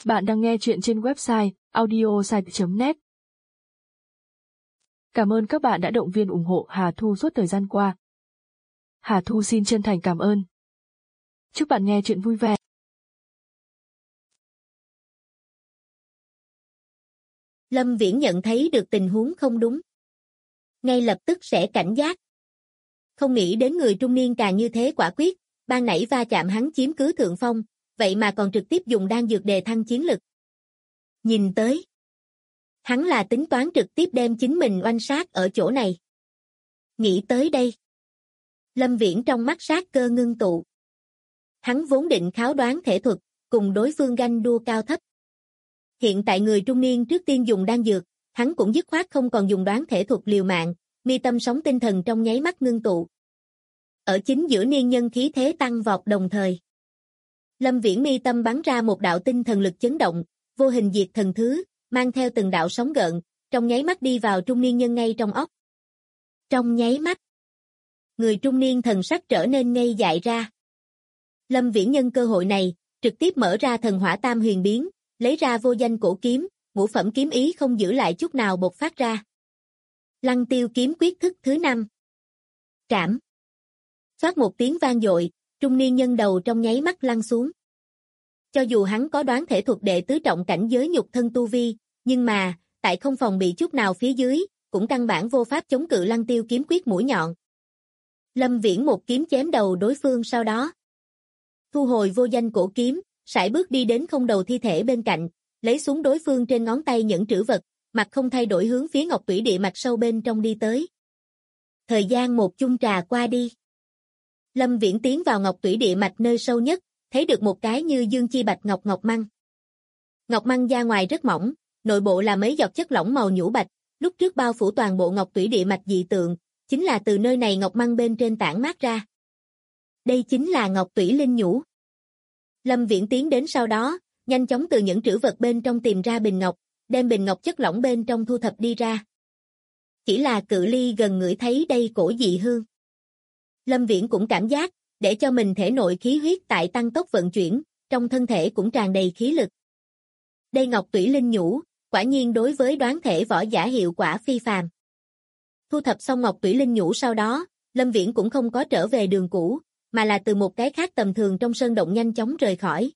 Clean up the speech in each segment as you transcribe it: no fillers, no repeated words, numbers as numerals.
Bạn đang nghe chuyện trên website audiosite.net. Cảm ơn các bạn đã động viên ủng hộ Hà Thu suốt thời gian qua. Hà Thu xin chân thành cảm ơn. Chúc bạn nghe chuyện vui vẻ. Lâm Viễn nhận thấy được tình huống không đúng. Ngay lập tức sẽ cảnh giác. Không nghĩ đến người trung niên càng như thế quả quyết, ban nãy va chạm hắn chiếm cứ thượng phong, vậy mà còn trực tiếp dùng đan dược đề thăng chiến lực. Nhìn tới, hắn là tính toán trực tiếp đem chính mình oanh sát ở chỗ này. Nghĩ tới đây, Lâm Viễn trong mắt sát cơ ngưng tụ. Hắn vốn định kháo đoán thể thuật, cùng đối phương ganh đua cao thấp. Hiện tại người trung niên trước tiên dùng đan dược, hắn cũng dứt khoát không còn dùng đoán thể thuật liều mạng, mi tâm sóng tinh thần trong nháy mắt ngưng tụ. Ở chính giữa niên nhân khí thế tăng vọt đồng thời. Lâm Viễn mi tâm bắn ra một đạo tinh thần lực chấn động, vô hình diệt thần thứ, mang theo từng đạo sóng gợn, trong nháy mắt đi vào trung niên nhân ngay trong óc. Trong nháy mắt, người trung niên thần sắc trở nên ngây dại ra. Lâm Viễn nhân cơ hội này, trực tiếp mở ra thần hỏa tam huyền biến, lấy ra vô danh cổ kiếm, ngũ phẩm kiếm ý không giữ lại chút nào bộc phát ra. Lăng tiêu kiếm quyết thức thứ 5. Trảm. Xoát một tiếng vang dội, trung niên nhân đầu trong nháy mắt lăn xuống. Cho dù hắn có đoán thể thuật đệ tứ trọng cảnh giới nhục thân tu vi, nhưng mà, tại không phòng bị chút nào phía dưới, cũng căn bản vô pháp chống cự lăng tiêu kiếm quyết mũi nhọn. Lâm Viễn một kiếm chém đầu đối phương sau đó. Thu hồi vô danh cổ kiếm, sải bước đi đến không đầu thi thể bên cạnh, lấy xuống đối phương trên ngón tay những trữ vật, mặt không thay đổi hướng phía ngọc tủy địa mạch sâu bên trong đi tới. Thời gian một chung trà qua đi. Lâm Viễn tiến vào ngọc tủy địa mạch nơi sâu nhất, thấy được một cái như dương chi bạch ngọc ngọc măng. Ngọc măng da ngoài rất mỏng, nội bộ là mấy giọt chất lỏng màu nhũ bạch, lúc trước bao phủ toàn bộ ngọc tủy địa mạch dị tượng, chính là từ nơi này ngọc măng bên trên tản mát ra. Đây chính là ngọc tủy linh nhũ. Lâm Viễn tiến đến sau đó, nhanh chóng từ những trữ vật bên trong tìm ra bình ngọc, đem bình ngọc chất lỏng bên trong thu thập đi ra. Chỉ là cự ly gần ngửi thấy đây cổ dị hương. Lâm Viễn cũng cảm giác, để cho mình thể nội khí huyết tại tăng tốc vận chuyển, trong thân thể cũng tràn đầy khí lực. Đây ngọc tủy linh nhũ, quả nhiên đối với đoán thể võ giả hiệu quả phi phàm. Thu thập xong ngọc tủy linh nhũ sau đó, Lâm Viễn cũng không có trở về đường cũ, mà là từ một cái khác tầm thường trong sơn động nhanh chóng rời khỏi.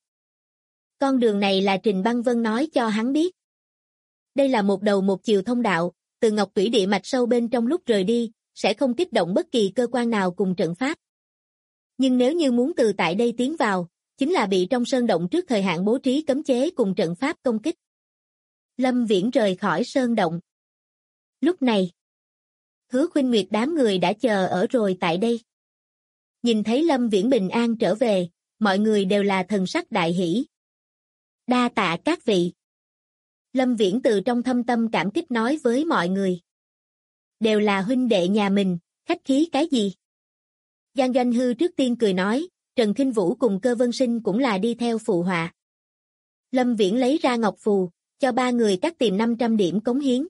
Con đường này là Trình Băng Vân nói cho hắn biết. Đây là một đầu một chiều thông đạo, từ ngọc tủy địa mạch sâu bên trong lúc rời đi, sẽ không kích động bất kỳ cơ quan nào cùng trận pháp. Nhưng nếu như muốn từ tại đây tiến vào, chính là bị trong sơn động trước thời hạn bố trí cấm chế cùng trận pháp công kích. Lâm Viễn rời khỏi sơn động. Lúc này, Hứa Khuynh Nguyệt đám người đã chờ ở rồi tại đây. Nhìn thấy Lâm Viễn bình an trở về, mọi người đều là thần sắc đại hỷ. Đa tạ các vị. Lâm Viễn từ trong thâm tâm cảm kích nói với mọi người. Đều là huynh đệ nhà mình, khách khí cái gì? Giang Doanh Hư trước tiên cười nói, Trần Khinh Vũ cùng Cơ Vân Sinh cũng là đi theo phụ họa. Lâm Viễn lấy ra ngọc phù, cho ba người cắt tìm 500 điểm cống hiến.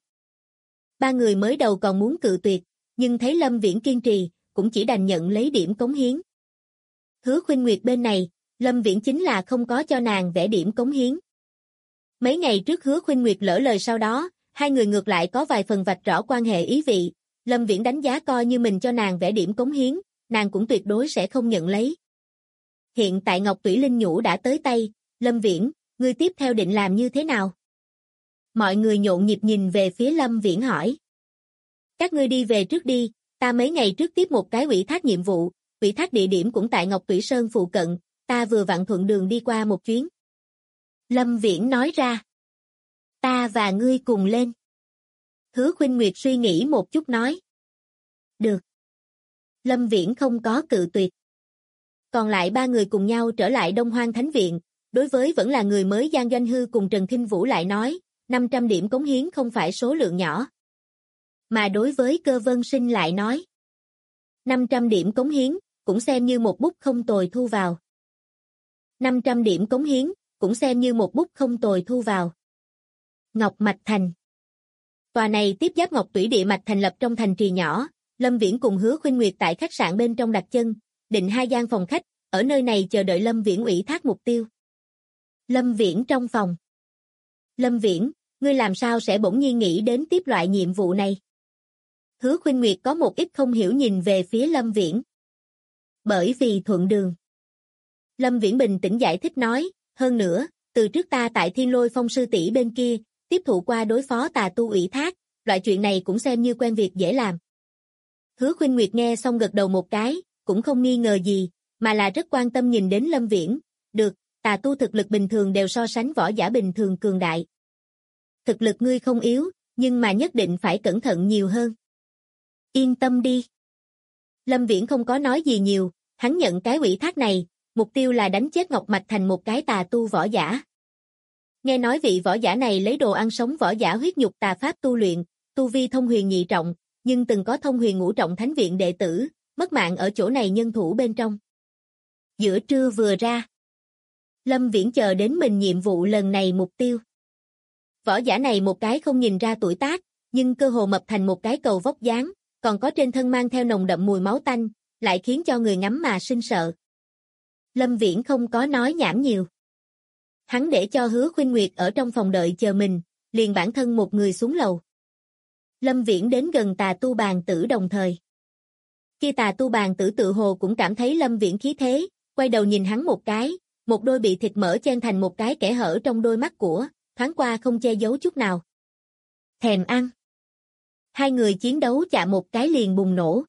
Ba người mới đầu còn muốn cự tuyệt, nhưng thấy Lâm Viễn kiên trì, cũng chỉ đành nhận lấy điểm cống hiến. Hứa Khuynh Nguyệt bên này, Lâm Viễn chính là không có cho nàng vẽ điểm cống hiến. Mấy ngày trước Hứa Khuynh Nguyệt lỡ lời sau đó, hai người ngược lại có vài phần vạch rõ quan hệ ý vị, Lâm Viễn đánh giá coi như mình cho nàng vẽ điểm cống hiến, nàng cũng tuyệt đối sẽ không nhận lấy. Hiện tại ngọc tủy linh nhũ đã tới tay, Lâm Viễn, ngươi tiếp theo định làm như thế nào? Mọi người nhộn nhịp nhìn về phía Lâm Viễn hỏi. Các ngươi đi về trước đi, ta mấy ngày trước tiếp một cái ủy thác nhiệm vụ, ủy thác địa điểm cũng tại Ngọc Tủy Sơn phụ cận, ta vừa vặn thuận đường đi qua một chuyến. Lâm Viễn nói ra. Ta và ngươi cùng lên. Hứa Khuynh Nguyệt suy nghĩ một chút nói. Được. Lâm Viễn không có cự tuyệt. Còn lại ba người cùng nhau trở lại Đông Hoang Thánh Viện, đối với vẫn là người mới Giang Doanh Hư cùng Trần Khinh Vũ lại nói, 500 điểm cống hiến không phải số lượng nhỏ. Mà đối với Cơ Vân Sinh lại nói, 500 điểm cống hiến, cũng xem như một bút không tồi thu vào. 500 điểm cống hiến, cũng xem như một bút không tồi thu vào. Ngọc Mạch Thành. Tòa này tiếp giáp Ngọc Tủy Địa Mạch thành lập trong thành trì nhỏ, Lâm Viễn cùng Hứa Khuynh Nguyệt tại khách sạn bên trong đặt chân, định 2 gian phòng khách, ở nơi này chờ đợi Lâm Viễn ủy thác mục tiêu. Lâm Viễn trong phòng. Lâm Viễn, ngươi làm sao sẽ bỗng nhiên nghĩ đến tiếp loại nhiệm vụ này? Hứa Khuynh Nguyệt có một ít không hiểu nhìn về phía Lâm Viễn. Bởi vì thuận đường. Lâm Viễn bình tĩnh giải thích nói, hơn nữa, từ trước ta tại Thiên Lôi Phong sư tỷ bên kia, tiếp thụ qua đối phó tà tu ủy thác, loại chuyện này cũng xem như quen việc dễ làm. Hứa Khuynh Nguyệt nghe xong gật đầu một cái, cũng không nghi ngờ gì, mà là rất quan tâm nhìn đến Lâm Viễn. Được, tà tu thực lực bình thường đều so sánh võ giả bình thường cường đại. Thực lực ngươi không yếu, nhưng mà nhất định phải cẩn thận nhiều hơn. Yên tâm đi. Lâm Viễn không có nói gì nhiều, hắn nhận cái ủy thác này, mục tiêu là đánh chết Ngọc Mạch Thành một cái tà tu võ giả. Nghe nói vị võ giả này lấy đồ ăn sống võ giả huyết nhục tà pháp tu luyện, tu vi thông huyền nhị trọng, nhưng từng có thông huyền ngũ trọng thánh viện đệ tử, mất mạng ở chỗ này nhân thủ bên trong. Giữa trưa vừa ra. Lâm Viễn chờ đến mình nhiệm vụ lần này mục tiêu. Võ giả này một cái không nhìn ra tuổi tác, nhưng cơ hồ mập thành một cái cầu vóc dáng, còn có trên thân mang theo nồng đậm mùi máu tanh, lại khiến cho người ngắm mà sinh sợ. Lâm Viễn không có nói nhảm nhiều. Hắn để cho Hứa Khuynh Nguyệt ở trong phòng đợi chờ mình, liền bản thân một người xuống lầu. Lâm Viễn đến gần tà tu bàn tử đồng thời. Khi tà tu bàn tử tự hồ cũng cảm thấy Lâm Viễn khí thế, quay đầu nhìn hắn một cái, một đôi bị thịt mỡ chen thành một cái kẽ hở trong đôi mắt của, thoáng qua không che giấu chút nào. Thèm ăn. Hai người chiến đấu chạm một cái liền bùng nổ.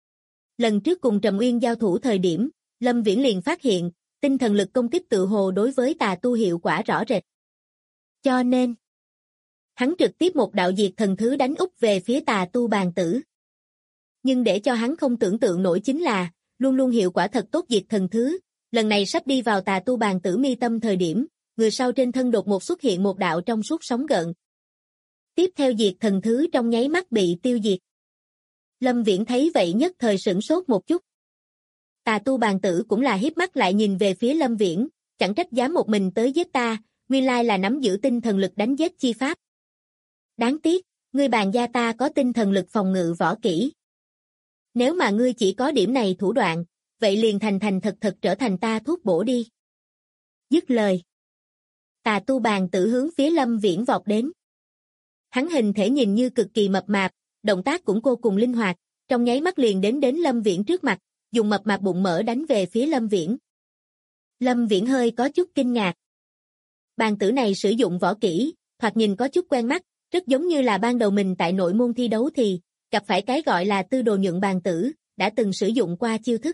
Lần trước cùng Trầm Uyên giao thủ thời điểm, Lâm Viễn liền phát hiện, tinh thần lực công kích tự hồ đối với tà tu hiệu quả rõ rệt. Cho nên, hắn trực tiếp một đạo diệt thần thứ đánh úp về phía tà tu bàn tử. Nhưng để cho hắn không tưởng tượng nổi chính là, luôn luôn hiệu quả thật tốt diệt thần thứ, lần này sắp đi vào tà tu bàn tử mi tâm thời điểm, người sau trên thân đột ngột xuất hiện một đạo trong suốt sóng gợn. Tiếp theo diệt thần thứ trong nháy mắt bị tiêu diệt. Lâm Viễn thấy vậy nhất thời sửng sốt một chút. Tà tu bàn tử cũng là hiếp mắt lại nhìn về phía Lâm Viễn, chẳng trách dám một mình tới giết ta, nguyên lai là nắm giữ tinh thần lực đánh giết chi pháp. Đáng tiếc, ngươi bàn gia ta có tinh thần lực phòng ngự võ kỹ. Nếu mà ngươi chỉ có điểm này thủ đoạn, vậy liền thành thành thật thật trở thành ta thuốc bổ đi. Dứt lời. Tà tu bàn tử hướng phía Lâm Viễn vọt đến. Hắn hình thể nhìn như cực kỳ mập mạp, động tác cũng vô cùng linh hoạt, trong nháy mắt liền đến Lâm Viễn trước mặt, dùng mập mạp bụng mỡ đánh về phía Lâm Viễn. Lâm Viễn hơi có chút kinh ngạc. Bàn tử này sử dụng võ kỹ, thoạt nhìn có chút quen mắt, rất giống như là ban đầu mình tại nội môn thi đấu thì, gặp phải cái gọi là tư đồ nhuận bàn tử, đã từng sử dụng qua chiêu thức.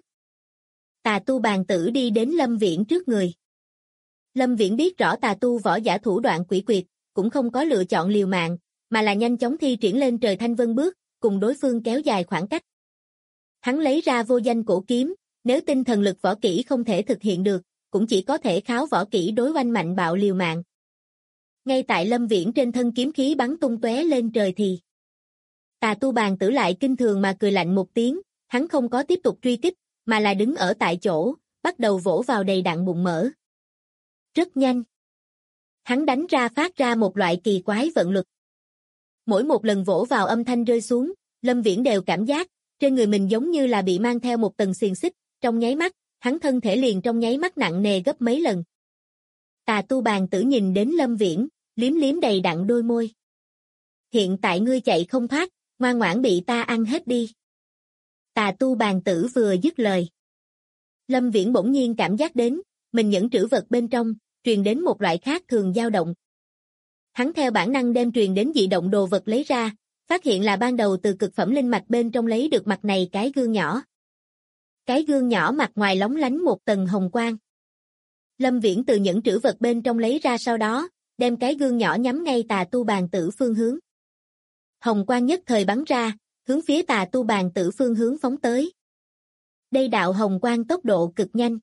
Tà tu bàn tử đi đến Lâm Viễn trước người. Lâm Viễn biết rõ tà tu võ giả thủ đoạn quỷ quyệt, cũng không có lựa chọn liều mạng, mà là nhanh chóng thi triển lên trời thanh vân bước, cùng đối phương kéo dài khoảng cách. Hắn lấy ra vô danh cổ kiếm, nếu tinh thần lực võ kỹ không thể thực hiện được, cũng chỉ có thể kháo võ kỹ đối oanh mạnh bạo liều mạng. Ngay tại Lâm Viễn trên thân kiếm khí bắn tung tóe lên trời thì tà tu bàn tử lại kinh thường mà cười lạnh một tiếng, hắn không có tiếp tục truy kích, mà là đứng ở tại chỗ, bắt đầu vỗ vào đầy đặn bụng mỡ. Rất nhanh. Hắn đánh ra phát ra một loại kỳ quái vận lực. Mỗi một lần vỗ vào âm thanh rơi xuống, Lâm Viễn đều cảm giác, trên người mình giống như là bị mang theo một tầng xiềng xích, trong nháy mắt, hắn thân thể liền trong nháy mắt nặng nề gấp mấy lần. Tà tu bàn tử nhìn đến Lâm Viễn, liếm liếm đầy đặn đôi môi. Hiện tại ngươi chạy không thoát, ngoan ngoãn bị ta ăn hết đi. Tà tu bàn tử vừa dứt lời. Lâm Viễn bỗng nhiên cảm giác đến, mình nhẫn trữ vật bên trong, truyền đến một loại khác thường dao động. Hắn theo bản năng đem truyền đến dị động đồ vật lấy ra, phát hiện là ban đầu từ cực phẩm linh mạch bên trong lấy được mặt này cái gương nhỏ. Cái gương nhỏ mặt ngoài lóng lánh một tầng hồng quang. Lâm Viễn từ nhẫn trữ vật bên trong lấy ra sau đó, đem cái gương nhỏ nhắm ngay tà tu bàn tử phương hướng. Hồng quang nhất thời bắn ra, hướng phía tà tu bàn tử phương hướng phóng tới. Đây đạo hồng quang tốc độ cực nhanh.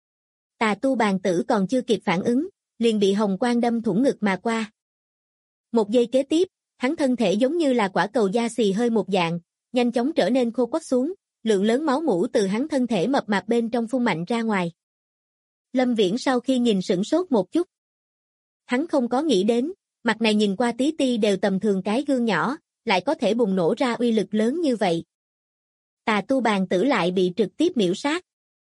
Tà tu bàn tử còn chưa kịp phản ứng, liền bị hồng quang đâm thủng ngực mà qua. Một giây kế tiếp, hắn thân thể giống như là quả cầu da xì hơi một dạng, nhanh chóng trở nên khô quắt xuống, lượng lớn máu mủ từ hắn thân thể mập mạp bên trong phun mạnh ra ngoài. Lâm Viễn sau khi nhìn sửng sốt một chút. Hắn không có nghĩ đến, mặt này nhìn qua tí ti đều tầm thường cái gương nhỏ, lại có thể bùng nổ ra uy lực lớn như vậy. Tà tu bàn tử lại bị trực tiếp miểu sát.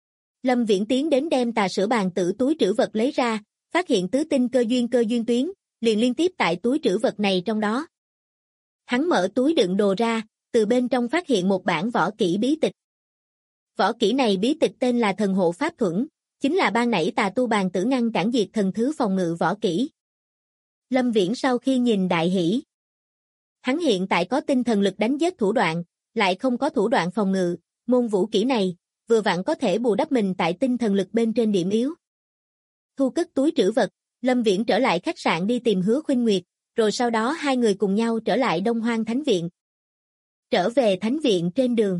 Lâm Viễn tiến đến đem tà sữa bàn tử túi trữ vật lấy ra, phát hiện tứ tinh cơ duyên tuyến, liền liên tiếp tại túi trữ vật này trong đó. Hắn mở túi đựng đồ ra, từ bên trong phát hiện một bản võ kỹ bí tịch. Võ kỹ này bí tịch tên là Thần Hộ Pháp Thuẫn, chính là ban nãy Tà Tu Bàn Tử ngăn cản diệt thần thứ phòng ngự võ kỹ. Lâm Viễn sau khi nhìn đại hỉ. Hắn hiện tại có tinh thần lực đánh giết thủ đoạn, lại không có thủ đoạn phòng ngự, môn vũ kỹ này, vừa vặn có thể bù đắp mình tại tinh thần lực bên trên điểm yếu. Thu cất túi trữ vật, Lâm Viễn trở lại khách sạn đi tìm Hứa Khuynh Nguyệt, rồi sau đó hai người cùng nhau trở lại Đông Hoang Thánh Viện. Trở về Thánh Viện trên đường.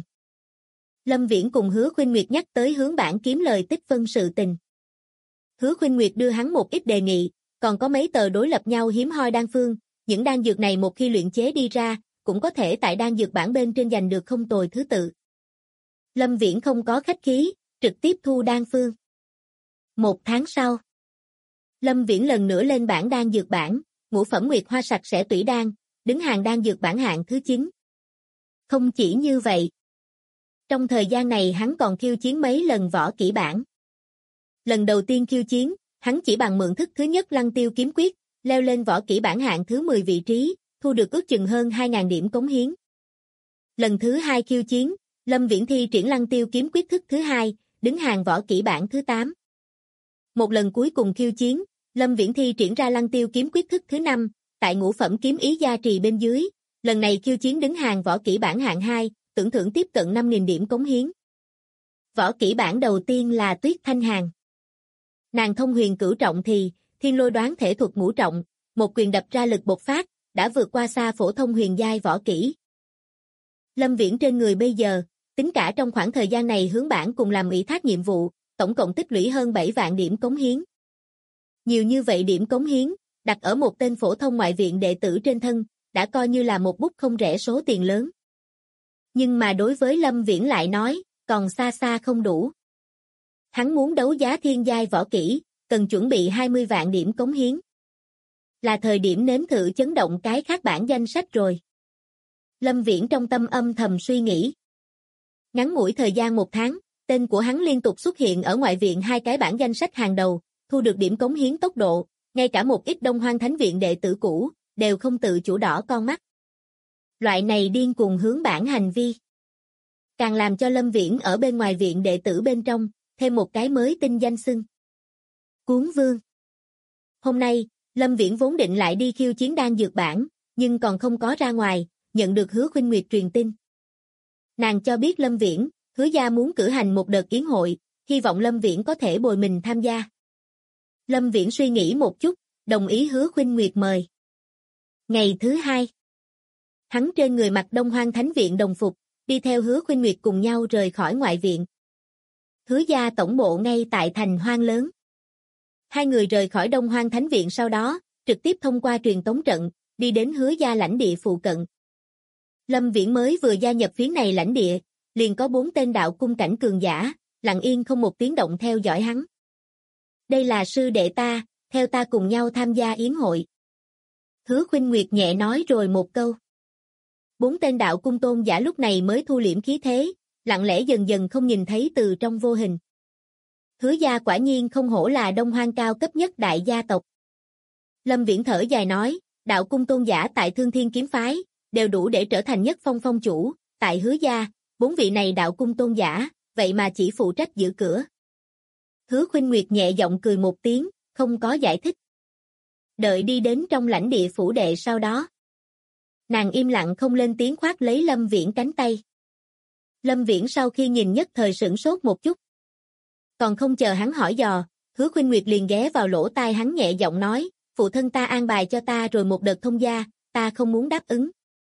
Lâm Viễn cùng Hứa Khuynh Nguyệt nhắc tới hướng bản kiếm lời tích phân sự tình. Hứa Khuynh Nguyệt đưa hắn một ít đề nghị, còn có mấy tờ đối lập nhau hiếm hoi đan phương, những đan dược này một khi luyện chế đi ra, cũng có thể tại đan dược bảng bên trên giành được không tồi thứ tự. Lâm Viễn không có khách khí, trực tiếp thu đan phương. 1 tháng sau, Lâm Viễn lần nữa lên bảng đan dược bảng, ngũ phẩm Nguyệt Hoa Sạch Sẽ Tủy Đan, đứng hàng đan dược bảng hạng thứ 9. Không chỉ như vậy, trong thời gian này hắn còn khiêu chiến mấy lần võ kỹ bảng. Lần đầu tiên khiêu chiến, hắn chỉ bằng mượn thức thứ nhất Lăng Tiêu Kiếm Quyết, leo lên võ kỹ bảng hạng thứ 10 vị trí, thu được ước chừng hơn 2.000 điểm cống hiến. Lần thứ hai khiêu chiến, Lâm Viễn thi triển Lăng Tiêu Kiếm Quyết thức thứ hai, đứng hàng võ kỹ bảng thứ 8. Một lần cuối cùng khiêu chiến, Lâm Viễn thi triển ra Lăng Tiêu Kiếm Quyết thức thứ 5, tại ngũ phẩm kiếm ý gia trì bên dưới, lần này khiêu chiến đứng hàng võ kỹ bảng hạng 2, tưởng thưởng tiếp cận 5.000 điểm cống hiến. Võ kỹ bảng đầu tiên là Tuyết Thanh Hàn. Nàng thông huyền cửu trọng thì, thiên lôi đoán thể thuật ngũ trọng, một quyền đập ra lực bộc phát, đã vượt qua xa phổ thông huyền giai võ kỹ. Lâm Viễn trên người bây giờ, tính cả trong khoảng thời gian này hướng bảng cùng làm ủy thác nhiệm vụ, tổng cộng tích lũy hơn 7 vạn điểm cống hiến. Nhiều như vậy điểm cống hiến, đặt ở một tên phổ thông ngoại viện đệ tử trên thân, đã coi như là một bút không rẻ số tiền lớn. Nhưng mà đối với Lâm Viễn lại nói, còn xa xa không đủ. Hắn muốn đấu giá thiên giai võ kỹ, cần chuẩn bị 20 vạn điểm cống hiến. Là thời điểm nếm thử chấn động cái khác bảng danh sách rồi. Lâm Viễn trong tâm âm thầm suy nghĩ. Ngắn ngủi thời gian 1 tháng, tên của hắn liên tục xuất hiện ở ngoại viện 2 cái bảng danh sách hàng đầu, thu được điểm cống hiến tốc độ, ngay cả một ít Đông Hoang Thánh Viện đệ tử cũ, đều không tự chủ đỏ con mắt. Loại này điên cuồng hướng bảng hành vi, càng làm cho Lâm Viễn ở bên ngoài viện đệ tử bên trong, thêm một cái mới tinh danh xưng. Cuốn Vương. Hôm nay, Lâm Viễn vốn định lại đi khiêu chiến đan dược bảng, nhưng còn không có ra ngoài, nhận được Hứa Khuynh Nguyệt truyền tin. Nàng cho biết Lâm Viễn, Hứa gia muốn cử hành một đợt yến hội, hy vọng Lâm Viễn có thể bồi mình tham gia. Lâm Viễn suy nghĩ một chút, đồng ý Hứa Khuynh Nguyệt mời. Ngày thứ 2, hắn trên người mặc Đông Hoang Thánh Viện đồng phục, đi theo Hứa Khuynh Nguyệt cùng nhau rời khỏi ngoại viện. Hứa gia tổng bộ ngay tại thành Hoang lớn. Hai người rời khỏi Đông Hoang Thánh Viện sau đó, trực tiếp thông qua truyền tống trận, đi đến Hứa gia lãnh địa phụ cận. Lâm Viễn mới vừa gia nhập phía này lãnh địa, liền có 4 tên đạo cung cảnh cường giả, lặng yên không một tiếng động theo dõi hắn. Đây là sư đệ ta, theo ta cùng nhau tham gia yến hội. Hứa Khuynh Nguyệt nhẹ nói rồi một câu. 4 tên đạo cung tôn giả lúc này mới thu liễm khí thế, lặng lẽ dần dần không nhìn thấy từ trong vô hình. Hứa gia quả nhiên không hổ là Đông Hoang cao cấp nhất đại gia tộc. Lâm Viễn thở dài nói, đạo cung tôn giả tại Thương Thiên Kiếm Phái, đều đủ để trở thành nhất phong phong chủ, tại Hứa gia, 4 vị này đạo cung tôn giả, vậy mà chỉ phụ trách giữ cửa. Hứa Khuynh Nguyệt nhẹ giọng cười một tiếng, không có giải thích. Đợi đi đến trong lãnh địa phủ đệ sau đó. Nàng im lặng không lên tiếng khoác lấy Lâm Viễn cánh tay. Lâm Viễn sau khi nhìn nhất thời sửng sốt một chút. Còn không chờ hắn hỏi dò, Hứa Khuynh Nguyệt liền ghé vào lỗ tai hắn nhẹ giọng nói, phụ thân ta an bài cho ta rồi một đợt thông gia, ta không muốn đáp ứng.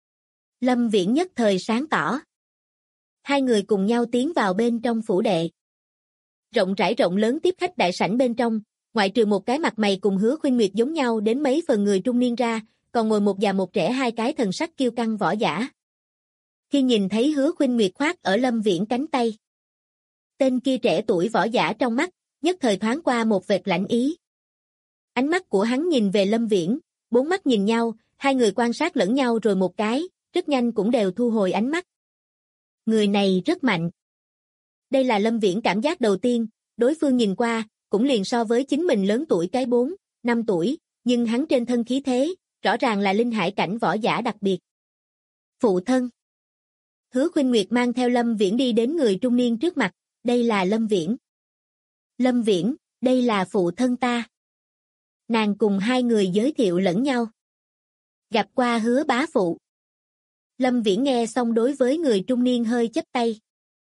Lâm Viễn nhất thời sáng tỏ. Hai người cùng nhau tiến vào bên trong phủ đệ. Rộng rãi rộng lớn tiếp khách đại sảnh bên trong, ngoại trừ một cái mặt mày cùng Hứa Khuynh Nguyệt giống nhau đến mấy phần người trung niên ra, còn ngồi một già một trẻ 2 cái thần sắc kiêu căng võ giả. Khi nhìn thấy Hứa Khuynh Nguyệt khoác ở Lâm Viễn cánh tay, tên kia trẻ tuổi võ giả trong mắt, nhất thời thoáng qua một vệt lạnh ý. Ánh mắt của hắn nhìn về Lâm Viễn, 4 mắt nhìn nhau, hai người quan sát lẫn nhau rồi một cái, rất nhanh cũng đều thu hồi ánh mắt. Người này rất mạnh. Đây là Lâm Viễn cảm giác đầu tiên, đối phương nhìn qua, cũng liền so với chính mình lớn tuổi cái 4, 5 tuổi, nhưng hắn trên thân khí thế, rõ ràng là linh hải cảnh võ giả đặc biệt. Phụ thân. Hứa Khuynh Nguyệt mang theo Lâm Viễn đi đến người trung niên trước mặt, đây là Lâm Viễn. Lâm Viễn, đây là phụ thân ta. Nàng cùng hai người giới thiệu lẫn nhau. Gặp qua Hứa bá phụ. Lâm Viễn nghe xong đối với người trung niên hơi chắp tay.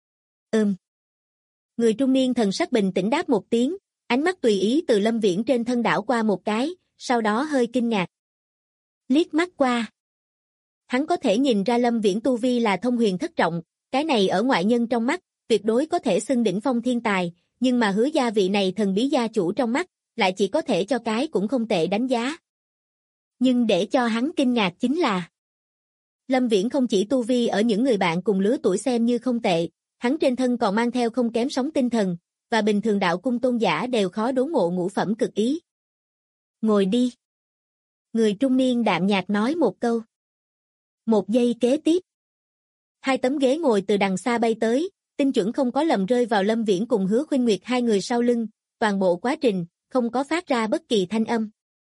Người trung niên thần sắc bình tĩnh đáp một tiếng, ánh mắt tùy ý từ Lâm Viễn trên thân đảo qua một cái, sau đó hơi kinh ngạc. Liếc mắt qua. Hắn có thể nhìn ra Lâm Viễn tu vi là thông huyền thất trọng, cái này ở ngoại nhân trong mắt, tuyệt đối có thể xưng đỉnh phong thiên tài, nhưng mà Hứa gia vị này thần bí gia chủ trong mắt, lại chỉ có thể cho cái cũng không tệ đánh giá. Nhưng để cho hắn kinh ngạc chính là Lâm Viễn không chỉ tu vi ở những người bạn cùng lứa tuổi xem như không tệ, hắn trên thân còn mang theo không kém sóng tinh thần, và bình thường đạo cung tôn giả đều khó đốn ngộ ngũ phẩm cực ý. Ngồi đi. Người trung niên đạm nhạt nói một câu. Một giây kế tiếp. Hai tấm ghế ngồi từ đằng xa bay tới, tinh chuẩn không có lầm rơi vào Lâm Viễn cùng Hứa Khuynh Nguyệt hai người sau lưng, toàn bộ quá trình, không có phát ra bất kỳ thanh âm.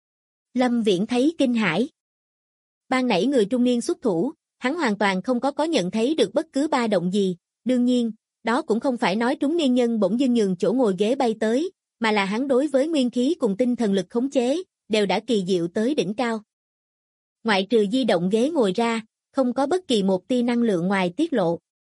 Lâm Viễn thấy kinh hãi. Ban nãy người trung niên xuất thủ, hắn hoàn toàn không có nhận thấy được bất cứ ba động gì, đương nhiên, đó cũng không phải nói trúng niên nhân bỗng dưng nhường chỗ ngồi ghế bay tới, mà là hắn đối với nguyên khí cùng tinh thần lực khống chế, đều đã kỳ diệu tới đỉnh cao. Ngoại trừ di động ghế ngồi ra, không có bất kỳ một tia năng lượng ngoài tiết lộ.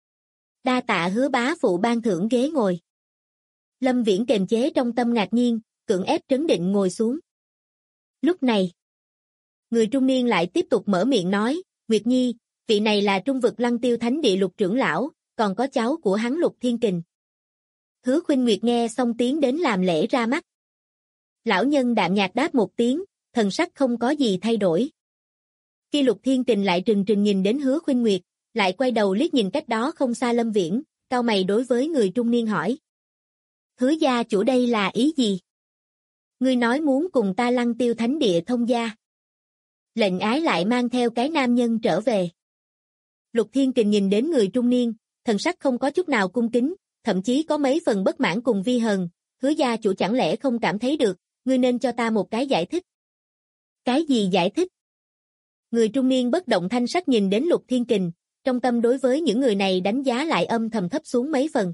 Đa tạ Hứa bá phụ ban thưởng ghế ngồi. Lâm Viễn kềm chế trong tâm ngạc nhiên, cưỡng ép trấn định ngồi xuống. Lúc này, người trung niên lại tiếp tục mở miệng nói, Nguyệt Nhi, vị này là Trung vực Lăng Tiêu Thánh Địa Lục trưởng lão, còn có cháu của hắn Lục Thiên Kình. Hứa Khuynh Nguyệt nghe xong tiến đến làm lễ ra mắt. Lão nhân đạm nhạt đáp một tiếng, thần sắc không có gì thay đổi. Khi Lục Thiên Kình lại trừng trừng nhìn đến Hứa Khuynh Nguyệt, lại quay đầu liếc nhìn cách đó không xa Lâm Viễn, cau mày đối với người trung niên hỏi. Hứa gia chủ đây là ý gì? Ngươi nói muốn cùng ta Lăng Tiêu Thánh Địa thông gia. Lệnh ái lại mang theo cái nam nhân trở về. Lục Thiên Kình nhìn đến người trung niên, thần sắc không có chút nào cung kính, thậm chí có mấy phần bất mãn cùng vi hờn, Hứa gia chủ chẳng lẽ không cảm thấy được, ngươi nên cho ta một cái giải thích. Cái gì giải thích? Người trung niên bất động thanh sắc nhìn đến Lục Thiên Kình, trong tâm đối với những người này đánh giá lại âm thầm thấp xuống mấy phần.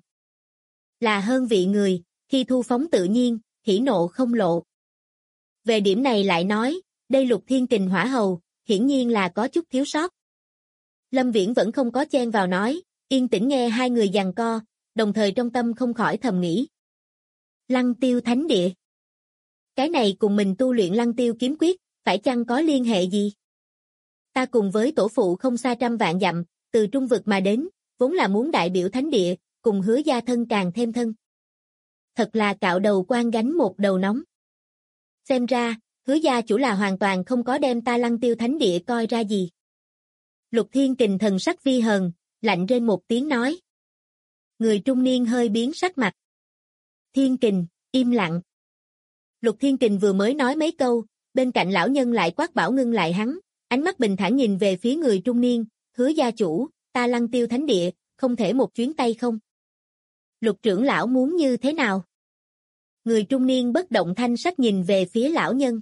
Là hơn vị người, khi thu phóng tự nhiên, hỉ nộ không lộ. Về điểm này lại nói, đây Lục Thiên Kình hỏa hầu, hiển nhiên là có chút thiếu sót. Lâm Viễn vẫn không có chen vào nói, yên tĩnh nghe hai người giằng co, đồng thời trong tâm không khỏi thầm nghĩ. Lăng Tiêu Thánh Địa. Cái này cùng mình tu luyện Lăng Tiêu kiếm quyết, phải chăng có liên hệ gì? Ta cùng với tổ phụ không xa trăm vạn dặm, từ trung vực mà đến, vốn là muốn đại biểu Thánh Địa, cùng Hứa gia thân càng thêm thân. Thật là cạo đầu quan gánh một đầu nóng. Xem ra, Hứa gia chủ là hoàn toàn không có đem ta Lăng Tiêu Thánh Địa coi ra gì. Lục Thiên Kình thần sắc vi hờn, lạnh rên một tiếng nói. Người trung niên hơi biến sắc mặt. Thiên Kình, im lặng. Lục Thiên Kình vừa mới nói mấy câu, bên cạnh lão nhân lại quát bảo ngưng lại hắn, ánh mắt bình thản nhìn về phía người trung niên, Hứa gia chủ, ta Lăng Tiêu Thánh Địa, không thể một chuyến tay không? Lục trưởng lão muốn như thế nào? Người trung niên bất động thanh sắc nhìn về phía lão nhân.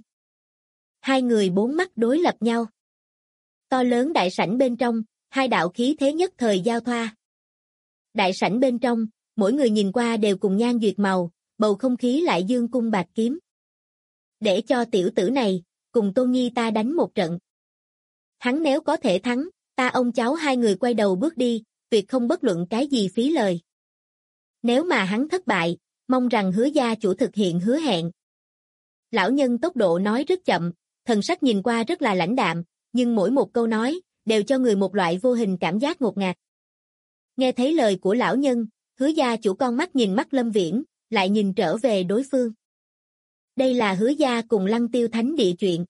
Hai người bốn mắt đối lập nhau. To lớn đại sảnh bên trong, hai đạo khí thế nhất thời giao thoa. Đại sảnh bên trong, mỗi người nhìn qua đều cùng nhan duyệt màu, bầu không khí lại dương cung bạc kiếm. Để cho tiểu tử này, cùng Tôn Nhi ta đánh một trận. Hắn nếu có thể thắng, ta ông cháu hai người quay đầu bước đi, tuyệt không bất luận cái gì phí lời. Nếu mà hắn thất bại, mong rằng Hứa gia chủ thực hiện hứa hẹn. Lão nhân tốc độ nói rất chậm, thần sắc nhìn qua rất là lãnh đạm, nhưng mỗi một câu nói, đều cho người một loại vô hình cảm giác ngột ngạt. Nghe thấy lời của lão nhân, Hứa gia chủ con mắt nhìn mắt Lâm Viễn, lại nhìn trở về đối phương. Đây là Hứa gia cùng Lăng Tiêu Thánh Địa chuyện.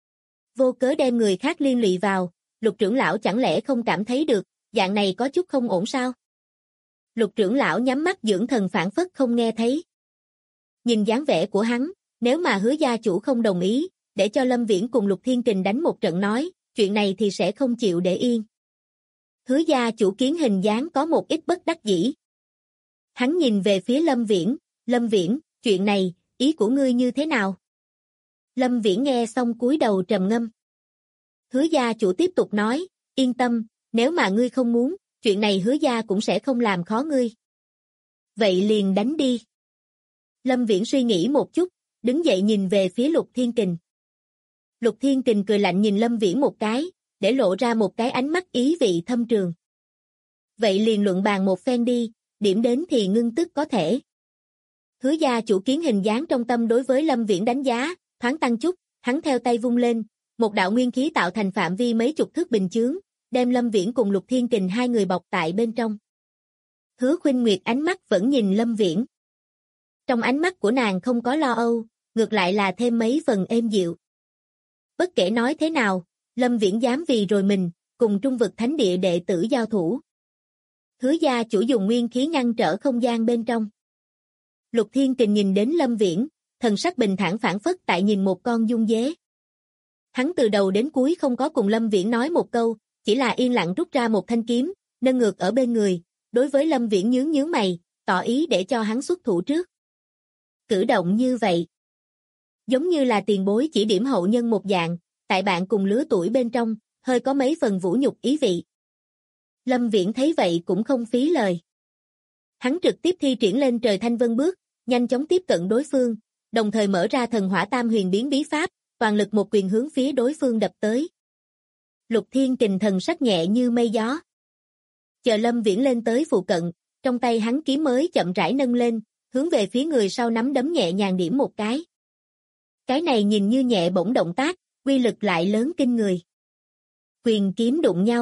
Vô cớ đem người khác liên lụy vào, Lục trưởng lão chẳng lẽ không cảm thấy được, dạng này có chút không ổn sao? Lục trưởng lão nhắm mắt dưỡng thần phản phất không nghe thấy. Nhìn dáng vẻ của hắn, nếu mà Hứa gia chủ không đồng ý, để cho Lâm Viễn cùng Lục Thiên Kình đánh một trận nói, chuyện này thì sẽ không chịu để yên. Hứa gia chủ kiến hình dáng có một ít bất đắc dĩ. Hắn nhìn về phía Lâm Viễn, chuyện này, ý của ngươi như thế nào? Lâm Viễn nghe xong cúi đầu trầm ngâm. Hứa gia chủ tiếp tục nói, yên tâm, nếu mà ngươi không muốn, chuyện này hứa gia cũng sẽ không làm khó ngươi. Vậy liền đánh đi. Lâm Viễn suy nghĩ một chút, đứng dậy nhìn về phía Lục Thiên Kình. Lục Thiên Kình cười lạnh nhìn Lâm Viễn một cái, để lộ ra một cái ánh mắt ý vị thâm trường. Vậy liền luận bàn một phen đi, điểm đến thì ngưng tức có thể. Hứa gia chủ kiến hình dáng trong tâm đối với Lâm Viễn đánh giá, thoáng tăng chút, hắn theo tay vung lên, một đạo nguyên khí tạo thành phạm vi mấy chục thước bình chướng, đem Lâm Viễn cùng Lục Thiên Kình hai người bọc tại bên trong. Hứa Khuynh Nguyệt ánh mắt vẫn nhìn Lâm Viễn. Trong ánh mắt của nàng không có lo âu, ngược lại là thêm mấy phần êm dịu. Bất kể nói thế nào, Lâm Viễn dám vì rồi mình, cùng Trung Vực Thánh Địa đệ tử giao thủ. Hứa gia chủ dùng nguyên khí ngăn trở không gian bên trong. Lục Thiên Kình nhìn đến Lâm Viễn, thần sắc bình thản phảng phất tại nhìn một con dung dế. Hắn từ đầu đến cuối không có cùng Lâm Viễn nói một câu, chỉ là yên lặng rút ra một thanh kiếm, nâng ngược ở bên người, đối với Lâm Viễn nhướng nhướng mày, tỏ ý để cho hắn xuất thủ trước. Cử động như vậy, giống như là tiền bối chỉ điểm hậu nhân một dạng, tại bạn cùng lứa tuổi bên trong, hơi có mấy phần vũ nhục ý vị. Lâm Viễn thấy vậy cũng không phí lời. Hắn trực tiếp thi triển lên trời thanh vân bước, nhanh chóng tiếp cận đối phương, đồng thời mở ra thần hỏa tam huyền biến bí pháp, toàn lực một quyền hướng phía đối phương đập tới. Lục Thiên Kình thần sắc nhẹ như mây gió. Chờ Lâm Viễn lên tới phụ cận, trong tay hắn kiếm mới chậm rãi nâng lên, hướng về phía người sau nắm đấm nhẹ nhàng điểm một cái. Cái này nhìn như nhẹ bổng động tác, uy lực lại lớn kinh người. Quyền kiếm đụng nhau.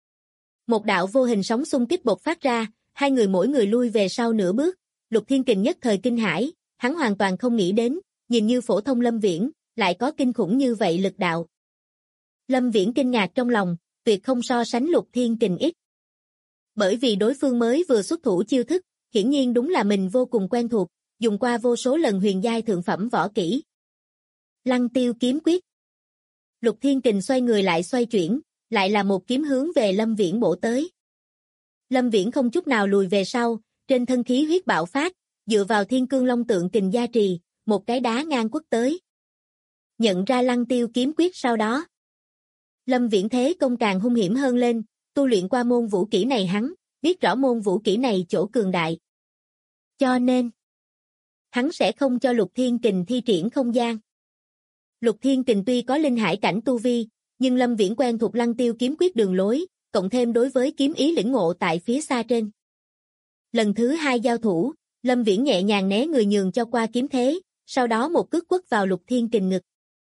Một đạo vô hình sóng xung kích bộc phát ra, hai người mỗi người lui về sau nửa bước, Lục Thiên Kình nhất thời kinh hãi, hắn hoàn toàn không nghĩ đến, nhìn như phổ thông Lâm Viễn, lại có kinh khủng như vậy lực đạo. Lâm Viễn kinh ngạc trong lòng, tuyệt không so sánh Lục Thiên Kình ít. Bởi vì đối phương mới vừa xuất thủ chiêu thức, hiển nhiên đúng là mình vô cùng quen thuộc, dùng qua vô số lần huyền giai thượng phẩm võ kỹ. Lăng tiêu kiếm quyết. Lục Thiên Kình xoay người lại xoay chuyển, lại là một kiếm hướng về Lâm Viễn bổ tới. Lâm Viễn không chút nào lùi về sau, trên thân khí huyết bạo phát, dựa vào Thiên Cương Long Tượng Kình gia trì, một cái đá ngang quất tới. Nhận ra lăng tiêu kiếm quyết sau đó. Lâm Viễn thế công càng hung hiểm hơn lên, tu luyện qua môn vũ kỹ này hắn, biết rõ môn vũ kỹ này chỗ cường đại. Cho nên, hắn sẽ không cho Lục Thiên Kình thi triển không gian. Lục Thiên Kình tuy có linh hải cảnh tu vi, nhưng Lâm Viễn quen thuộc lăng tiêu kiếm quyết đường lối, cộng thêm đối với kiếm ý lĩnh ngộ tại phía xa trên. Lần thứ hai giao thủ, Lâm Viễn nhẹ nhàng né người nhường cho qua kiếm thế, sau đó một cước quất vào Lục Thiên Kình ngực.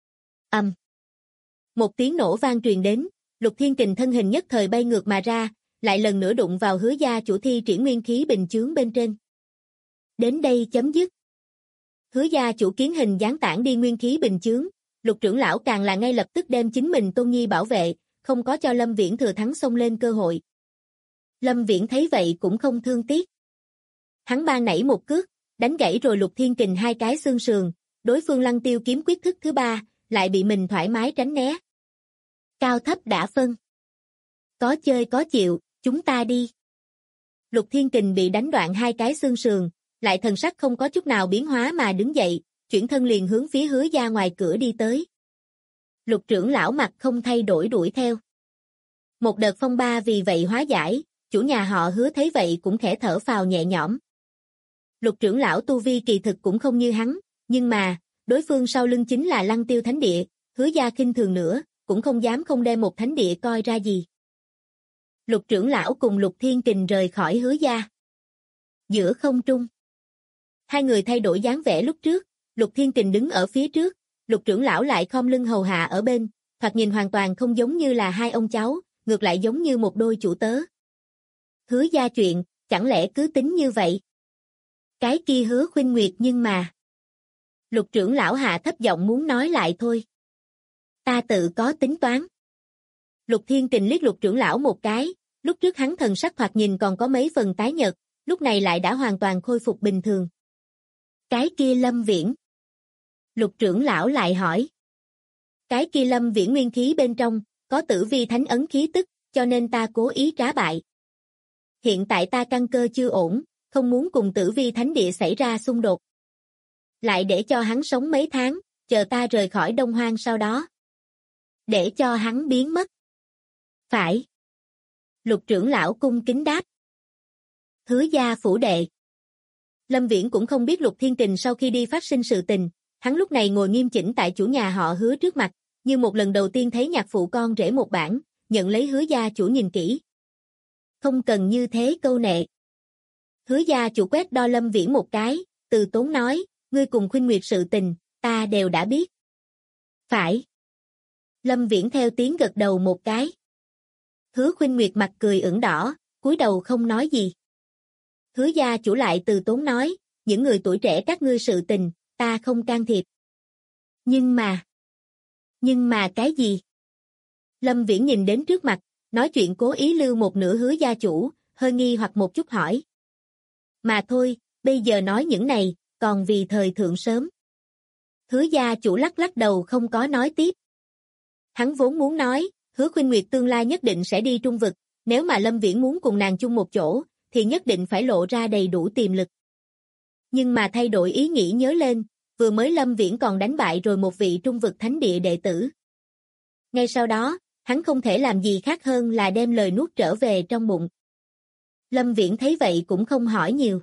Một tiếng nổ vang truyền đến, Lục Thiên Kình thân hình nhất thời bay ngược mà ra, lại lần nữa đụng vào Hứa gia chủ thi triển nguyên khí bình chướng bên trên. Đến đây chấm dứt. Hứa gia chủ kiến hình dáng tản đi nguyên khí bình chướng, Lục trưởng lão càng là ngay lập tức đem chính mình tôn nhi bảo vệ, không có cho Lâm Viễn thừa thắng xông lên cơ hội. Lâm Viễn thấy vậy cũng không thương tiếc. Hắn ban nảy một cước, đánh gãy rồi Lục Thiên Kình hai cái xương sườn, đối phương lăng tiêu kiếm quyết thức thứ ba, lại bị mình thoải mái tránh né. Cao thấp đã phân. Có chơi có chịu, chúng ta đi. Lục Thiên Kình bị đánh đoạn hai cái xương sườn, lại thần sắc không có chút nào biến hóa mà đứng dậy, chuyển thân liền hướng phía Hứa gia ngoài cửa đi tới. Lục trưởng lão mặt không thay đổi đuổi theo. Một đợt phong ba vì vậy hóa giải, chủ nhà họ Hứa thấy vậy cũng khẽ thở phào nhẹ nhõm. Lục trưởng lão tu vi kỳ thực cũng không như hắn, nhưng mà, đối phương sau lưng chính là Lăng Tiêu Thánh Địa, Hứa gia khinh thường nữa, cũng không dám không đem một thánh địa coi ra gì. Lục trưởng lão cùng Lục Thiên Kình rời khỏi Hứa gia. Giữa không trung, hai người thay đổi dáng vẻ lúc trước, Lục Thiên Kình đứng ở phía trước, Lục trưởng lão lại khom lưng hầu hạ ở bên, thoạt nhìn hoàn toàn không giống như là hai ông cháu, ngược lại giống như một đôi chủ tớ. Hứa gia chuyện, chẳng lẽ cứ tính như vậy? Cái kia Hứa Khuynh Nguyệt nhưng mà... Lục trưởng lão hạ thấp giọng muốn nói lại thôi. Ta tự có tính toán. Lục Thiên Kình liếc Lục trưởng lão một cái, lúc trước hắn thần sắc thoạt nhìn còn có mấy phần tái nhợt, lúc này lại đã hoàn toàn khôi phục bình thường. Cái kia Lâm Viễn. Lục trưởng lão lại hỏi. Cái kia Lâm Viễn nguyên khí bên trong, có tử vi thánh ấn khí tức, cho nên ta cố ý trá bại. Hiện tại ta căn cơ chưa ổn, không muốn cùng tử vi thánh địa xảy ra xung đột. Lại để cho hắn sống mấy tháng, chờ ta rời khỏi Đông Hoang sau đó. Để cho hắn biến mất. Phải. Lục trưởng lão cung kính đáp. Hứa gia phủ đệ. Lâm Viễn cũng không biết Lục Thiên Kình sau khi đi phát sinh sự tình, hắn lúc này ngồi nghiêm chỉnh tại chủ nhà họ Hứa trước mặt, như một lần đầu tiên thấy nhạc phụ con rể một bản, nhận lấy Hứa gia chủ nhìn kỹ. Không cần như thế câu nệ. Hứa gia chủ quét đo Lâm Viễn một cái, từ tốn nói, ngươi cùng Khuynh Nguyệt sự tình, ta đều đã biết. Phải. Lâm Viễn theo tiếng gật đầu một cái. Hứa Khuynh Nguyệt mặt cười ửng đỏ, cúi đầu không nói gì. Hứa gia chủ lại từ tốn nói, những người tuổi trẻ các ngươi sự tình, ta không can thiệp. Nhưng mà cái gì? Lâm Viễn nhìn đến trước mặt, nói chuyện cố ý lưu một nửa Hứa gia chủ, hơi nghi hoặc một chút hỏi. Mà thôi, bây giờ nói những này, còn vì thời thượng sớm. Hứa gia chủ lắc lắc đầu không có nói tiếp. Hắn vốn muốn nói, Hứa Khuynh Nguyệt tương lai nhất định sẽ đi Trung vực, nếu mà Lâm Viễn muốn cùng nàng chung một chỗ, thì nhất định phải lộ ra đầy đủ tiềm lực. Nhưng mà thay đổi ý nghĩ nhớ lên, vừa mới Lâm Viễn còn đánh bại rồi một vị Trung vực thánh địa đệ tử. Ngay sau đó, hắn không thể làm gì khác hơn là đem lời nuốt trở về trong bụng. Lâm Viễn thấy vậy cũng không hỏi nhiều.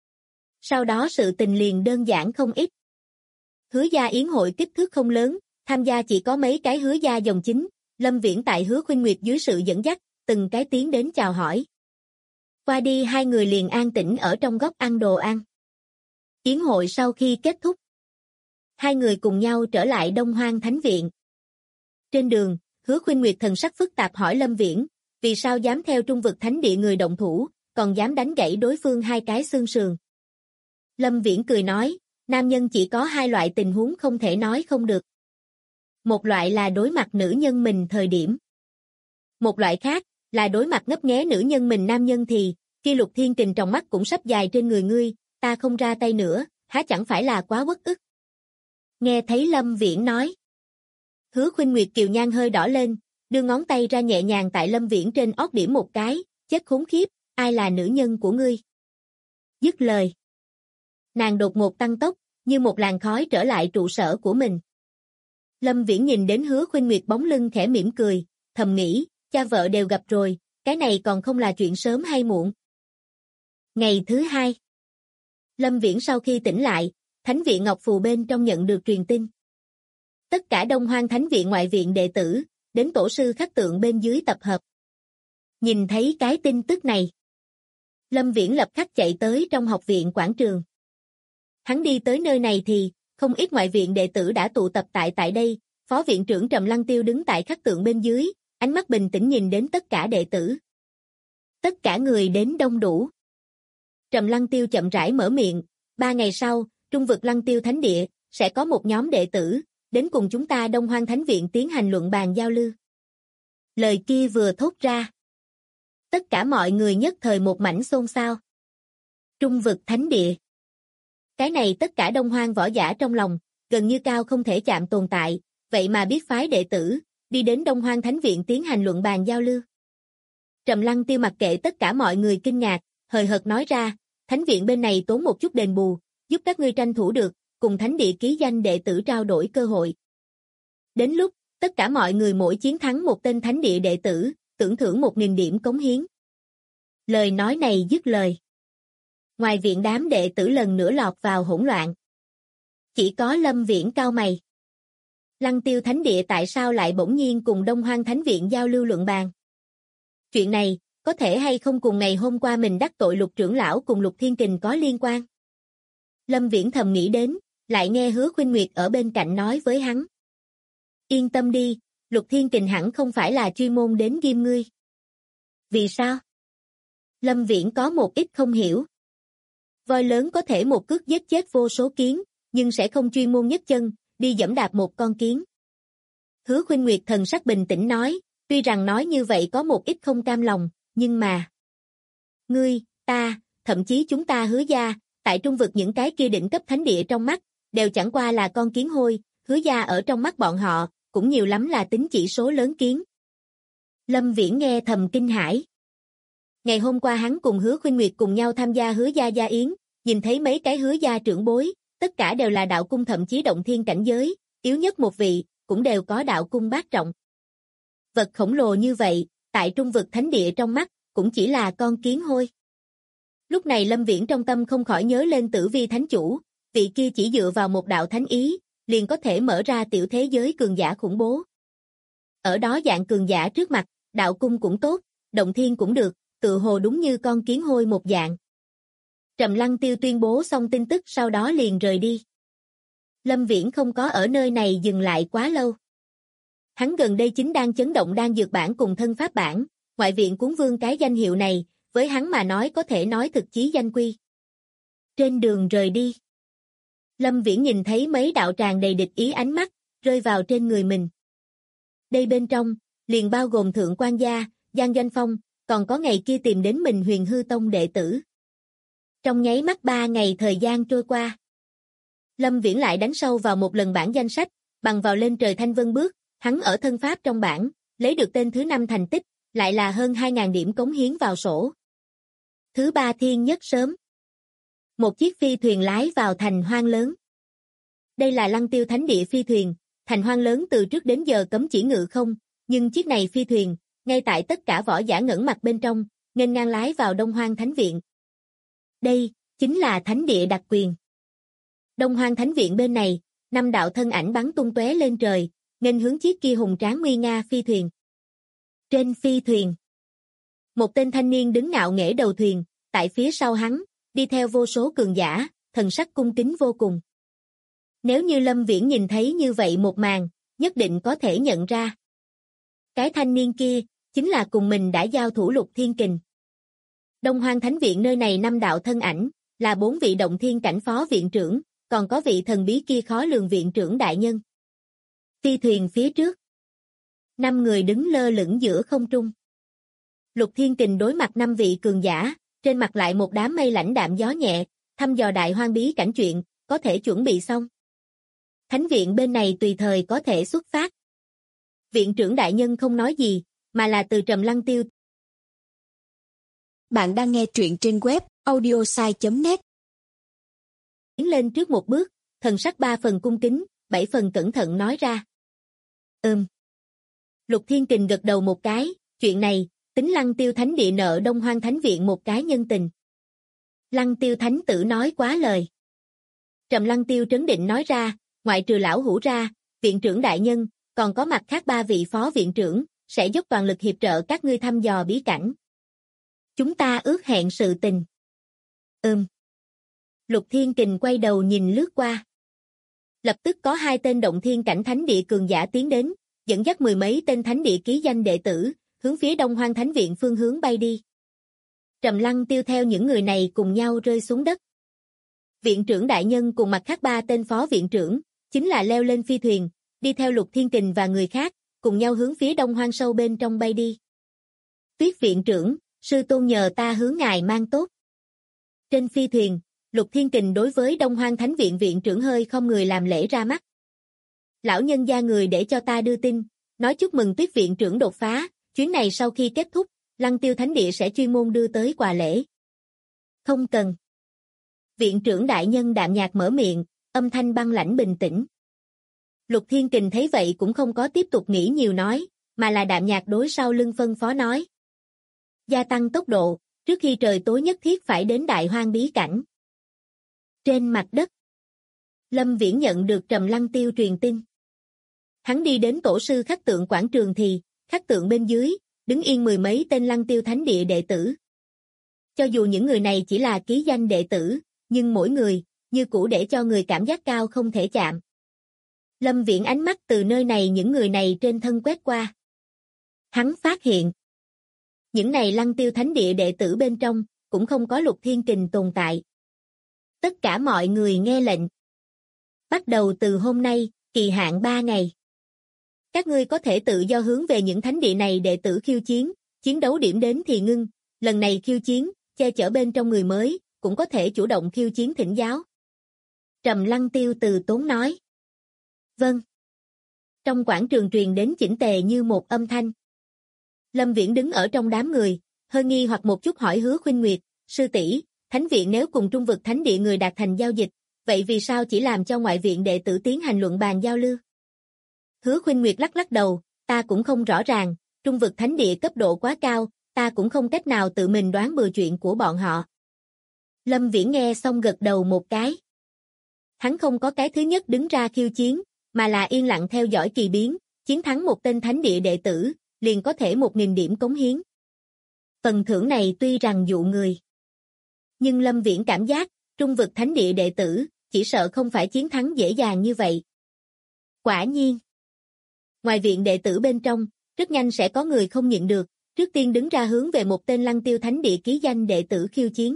Sau đó sự tình liền đơn giản không ít. Hứa gia yến hội kích thước không lớn, tham gia chỉ có mấy cái Hứa gia dòng chính, Lâm Viễn tại Hứa Khuynh Nguyệt dưới sự dẫn dắt, từng cái tiến đến chào hỏi. Qua đi hai người liền an tĩnh ở trong góc ăn đồ ăn. Yến hội sau khi kết thúc, hai người cùng nhau trở lại Đông Hoang Thánh Viện. Trên đường, Hứa Khuynh Nguyệt thần sắc phức tạp hỏi Lâm Viễn, vì sao dám theo Trung vực thánh địa người động thủ, còn dám đánh gãy đối phương hai cái xương sườn. Lâm Viễn cười nói, nam nhân chỉ có hai loại tình huống không thể nói không được. Một loại là đối mặt nữ nhân mình thời điểm. Một loại khác, là đối mặt ngấp nghé nữ nhân mình nam nhân thì, khi Lục Thiên Kình trong mắt cũng sắp dài trên người ngươi, ta không ra tay nữa, há chẳng phải là quá uất ức. Nghe thấy Lâm Viễn nói. Hứa Khuynh Nguyệt kiều nhan hơi đỏ lên, đưa ngón tay ra nhẹ nhàng tại Lâm Viễn trên ót điểm một cái, chết khốn khiếp, ai là nữ nhân của ngươi? Dứt lời. Nàng đột ngột tăng tốc, như một làn khói trở lại trụ sở của mình. Lâm Viễn nhìn đến Hứa Khuynh Nguyệt bóng lưng khẽ mỉm cười, thầm nghĩ, cha vợ đều gặp rồi, cái này còn không là chuyện sớm hay muộn. Ngày thứ hai. Lâm Viễn sau khi tỉnh lại, Thánh viện Ngọc Phù bên trong nhận được truyền tin. Tất cả Đông Hoang Thánh viện ngoại viện đệ tử, đến tổ sư khắc tượng bên dưới tập hợp. Nhìn thấy cái tin tức này, Lâm Viễn lập khắc chạy tới trong học viện quảng trường. Hắn đi tới nơi này thì, không ít ngoại viện đệ tử đã tụ tập tại đây, phó viện trưởng Trầm Lăng Tiêu đứng tại khắc tượng bên dưới, ánh mắt bình tĩnh nhìn đến tất cả đệ tử. Tất cả người đến đông đủ. Trầm Lăng Tiêu chậm rãi mở miệng, 3 ngày sau, Trung vực Lăng Tiêu Thánh Địa, sẽ có một nhóm đệ tử, đến cùng chúng ta Đông Hoang Thánh Viện tiến hành luận bàn giao lưu. Lời kia vừa thốt ra. Tất cả mọi người nhất thời một mảnh xôn xao. Trung vực Thánh Địa. Cái này tất cả Đông Hoang võ giả trong lòng, gần như cao không thể chạm tồn tại, vậy mà biết phái đệ tử, đi đến Đông Hoang Thánh Viện tiến hành luận bàn giao lưu. Trầm Lăng Tiêu mặc kệ tất cả mọi người kinh ngạc, hời hợt nói ra, Thánh Viện bên này tốn một chút đền bù, giúp các ngươi tranh thủ được, cùng Thánh Địa ký danh đệ tử trao đổi cơ hội. Đến lúc, tất cả mọi người mỗi chiến thắng một tên Thánh Địa đệ tử, tưởng thưởng 1000 điểm cống hiến. Lời nói này dứt lời. Ngoài viện đám đệ tử lần nữa lọt vào hỗn loạn. Chỉ có Lâm Viễn cau mày. Lăng Tiêu Thánh Địa tại sao lại bỗng nhiên cùng Đông Hoang Thánh Viện giao lưu luận bàn? Chuyện này, có thể hay không cùng ngày hôm qua mình đắc tội Lục trưởng lão cùng Lục Thiên Kình có liên quan? Lâm Viễn thầm nghĩ đến, lại nghe Hứa Khuynh Nguyệt ở bên cạnh nói với hắn. Yên tâm đi, Lục Thiên Kình hẳn không phải là chuyên môn đến ghim ngươi. Vì sao? Lâm Viễn có một ít không hiểu. Voi lớn có thể một cước giết chết vô số kiến, nhưng sẽ không chuyên môn nhấc chân, đi giẫm đạp một con kiến. Hứa Khuynh Nguyệt thần sắc bình tĩnh nói, tuy rằng nói như vậy có một ít không cam lòng, nhưng mà... Ngươi, ta, thậm chí chúng ta Hứa gia, tại Trung vực những cái kia đỉnh cấp thánh địa trong mắt, đều chẳng qua là con kiến hôi, Hứa gia ở trong mắt bọn họ, cũng nhiều lắm là tính chỉ số lớn kiến. Lâm Viễn nghe thầm kinh hãi. Ngày hôm qua hắn cùng Hứa Khuynh Nguyệt cùng nhau tham gia Hứa gia gia yến, nhìn thấy mấy cái Hứa gia trưởng bối, tất cả đều là đạo cung thậm chí động thiên cảnh giới, yếu nhất một vị, cũng đều có đạo cung bát trọng. Vật khổng lồ như vậy, tại trung vực thánh địa trong mắt, cũng chỉ là con kiến hôi. Lúc này Lâm Viễn trong tâm không khỏi nhớ lên Tử Vi Thánh Chủ, vị kia chỉ dựa vào một đạo thánh ý, liền có thể mở ra tiểu thế giới cường giả khủng bố. Ở đó dạng cường giả trước mặt, đạo cung cũng tốt, động thiên cũng được, tự hồ đúng như con kiến hôi một dạng. Trầm Lăng Tiêu tuyên bố xong tin tức sau đó liền rời đi. Lâm Viễn không có ở nơi này dừng lại quá lâu. Hắn gần đây chính đang chấn động đan dược bản cùng thân pháp bản, ngoại viện cuốn vương cái danh hiệu này, với hắn mà nói có thể nói thực chí danh quy. Trên đường rời đi, Lâm Viễn nhìn thấy mấy đạo tràn đầy địch ý ánh mắt, rơi vào trên người mình. Đây bên trong, liền bao gồm Thượng Quan Gia, Giang Doanh Phong, còn có ngày kia tìm đến mình Huyền Hư Tông đệ tử. Trong nháy mắt 3 ngày thời gian trôi qua, Lâm Viễn lại đánh sâu vào một lần bảng danh sách, bằng vào lên trời thanh vân bước, hắn ở thân pháp trong bảng, lấy được tên thứ 5 thành tích, lại là hơn 2.000 điểm cống hiến vào sổ. Thứ 3 thiên nhất sớm. Một chiếc phi thuyền lái vào thành hoang lớn. Đây là Lăng Tiêu Thánh Địa phi thuyền, thành hoang lớn từ trước đến giờ cấm chỉ ngự không, nhưng chiếc này phi thuyền, ngay tại tất cả võ giả ngẩng mặt bên trong, nghênh ngang lái vào Đông Hoang Thánh Viện. Đây, chính là Thánh Địa đặc quyền. Đông Hoang Thánh Viện bên này, 5 đạo thân ảnh bắn tung tóe lên trời, nghênh hướng chiếc kia hùng tráng nguy nga phi thuyền. Trên phi thuyền, một tên thanh niên đứng ngạo nghễ đầu thuyền, tại phía sau hắn, đi theo vô số cường giả, thần sắc cung kính vô cùng. Nếu như Lâm Viễn nhìn thấy như vậy một màn, nhất định có thể nhận ra. Cái thanh niên kia, chính là cùng mình đã giao thủ Lục Thiên Kình. Đông Hoang Thánh Viện nơi này 5 đạo thân ảnh, là 4 vị động thiên cảnh phó viện trưởng, còn có vị thần bí kia khó lường viện trưởng đại nhân. Phi thuyền phía trước, 5 người đứng lơ lửng giữa không trung. Lục Thiên Kình đối mặt 5 vị cường giả, trên mặt lại một đám mây lãnh đạm gió nhẹ, thăm dò đại hoang bí cảnh chuyện, có thể chuẩn bị xong. Thánh viện bên này tùy thời có thể xuất phát. Viện trưởng đại nhân không nói gì, mà là từ Trầm Lăng Tiêu. Bạn đang nghe truyện trên web audiosai.net. Tiến lên trước một bước, thần sắc 3 phần cung kính, 7 phần cẩn thận nói ra. Lục Thiên Kình gật đầu một cái, chuyện này, tính Lăng Tiêu Thánh Địa nợ Đông Hoang Thánh Viện một cái nhân tình. Lăng Tiêu Thánh Tử nói quá lời. Trầm Lăng Tiêu trấn định nói ra, ngoại trừ lão hủ ra, viện trưởng đại nhân, còn có mặt khác 3 vị phó viện trưởng, sẽ dốc toàn lực hiệp trợ các ngươi thăm dò bí cảnh. Chúng ta ước hẹn sự tình. Lục Thiên Kình quay đầu nhìn lướt qua. Lập tức có 2 tên động thiên cảnh thánh địa cường giả tiến đến, dẫn dắt 10 mấy tên thánh địa ký danh đệ tử, hướng phía Đông Hoang Thánh Viện phương hướng bay đi. Trầm Lăng Tiêu theo những người này cùng nhau rơi xuống đất. Viện trưởng đại nhân cùng mặt khác 3 tên phó viện trưởng, chính là leo lên phi thuyền, đi theo Lục Thiên Kình và người khác, cùng nhau hướng phía Đông Hoang sâu bên trong bay đi. Tuyết viện trưởng, sư tôn nhờ ta hướng ngài mang tốt. Trên phi thuyền, Lục Thiên Kình đối với Đông Hoang Thánh Viện viện trưởng hơi không người làm lễ ra mắt. Lão nhân gia người để cho ta đưa tin, nói chúc mừng Tuyết viện trưởng đột phá, chuyến này sau khi kết thúc, Lăng Tiêu Thánh Địa sẽ chuyên môn đưa tới quà lễ. Không cần. Viện trưởng đại nhân đạm nhạt mở miệng, âm thanh băng lãnh bình tĩnh. Lục Thiên Kình thấy vậy cũng không có tiếp tục nghĩ nhiều nói, mà là đạm nhạt đối sau lưng phân phó nói. Gia tăng tốc độ, trước khi trời tối nhất thiết phải đến đại hoang bí cảnh. Trên mặt đất, Lâm Viễn nhận được Trầm Lăng Tiêu truyền tin. Hắn đi đến tổ sư khắc tượng quảng trường thì, khắc tượng bên dưới, đứng yên 10 mấy tên Lăng Tiêu Thánh Địa đệ tử. Cho dù những người này chỉ là ký danh đệ tử, nhưng mỗi người, như cũ để cho người cảm giác cao không thể chạm. Lâm Viễn ánh mắt từ nơi này những người này trên thân quét qua. Hắn phát hiện, những này Lăng Tiêu Thánh Địa đệ tử bên trong, cũng không có Lục Thiên Kình tồn tại. Tất cả mọi người nghe lệnh. Bắt đầu từ hôm nay, kỳ hạn 3 ngày. Các ngươi có thể tự do hướng về những thánh địa này đệ tử khiêu chiến, chiến đấu điểm đến thì ngưng, lần này khiêu chiến, che chở bên trong người mới, cũng có thể chủ động khiêu chiến thỉnh giáo. Trầm Lăng Tiêu từ tốn nói. Vâng. Trong quảng trường truyền đến chỉnh tề như một âm thanh. Lâm Viễn đứng ở trong đám người, hơi nghi hoặc một chút hỏi Hứa Khuynh Nguyệt, sư tỷ, Thánh Viện nếu cùng Trung vực Thánh Địa người đạt thành giao dịch, vậy vì sao chỉ làm cho ngoại viện đệ tử tiến hành luận bàn giao lưu? Hứa Khuynh Nguyệt lắc lắc đầu, ta cũng không rõ ràng, trung vực thánh địa cấp độ quá cao, ta cũng không cách nào tự mình đoán bừa chuyện của bọn họ. Lâm Viễn nghe xong gật đầu một cái. Hắn không có cái thứ nhất đứng ra khiêu chiến, mà là yên lặng theo dõi kỳ biến, chiến thắng một tên thánh địa đệ tử, liền có thể 1000 điểm cống hiến. Phần thưởng này tuy rằng dụ người, nhưng Lâm Viễn cảm giác, trung vực thánh địa đệ tử, chỉ sợ không phải chiến thắng dễ dàng như vậy. Quả nhiên, ngoài viện đệ tử bên trong, rất nhanh sẽ có người không nhịn được, trước tiên đứng ra hướng về một tên Lăng Tiêu thánh địa ký danh đệ tử khiêu chiến.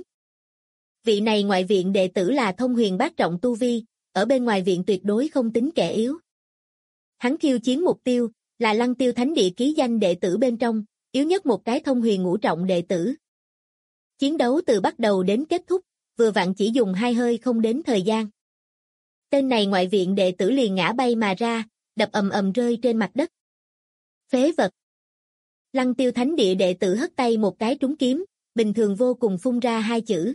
Vị này ngoại viện đệ tử là thông huyền bát trọng tu vi, ở bên ngoài viện tuyệt đối không tính kẻ yếu. Hắn khiêu chiến mục tiêu, là Lăng Tiêu thánh địa ký danh đệ tử bên trong, yếu nhất một cái thông huyền ngũ trọng đệ tử. Chiến đấu từ bắt đầu đến kết thúc, vừa vặn chỉ dùng 2 hơi không đến thời gian. Tên này ngoại viện đệ tử liền ngã bay mà ra, đập ầm ầm rơi trên mặt đất. Phế vật. Lăng Tiêu thánh địa đệ tử hất tay một cái trúng kiếm, bình thường vô cùng phun ra 2 chữ.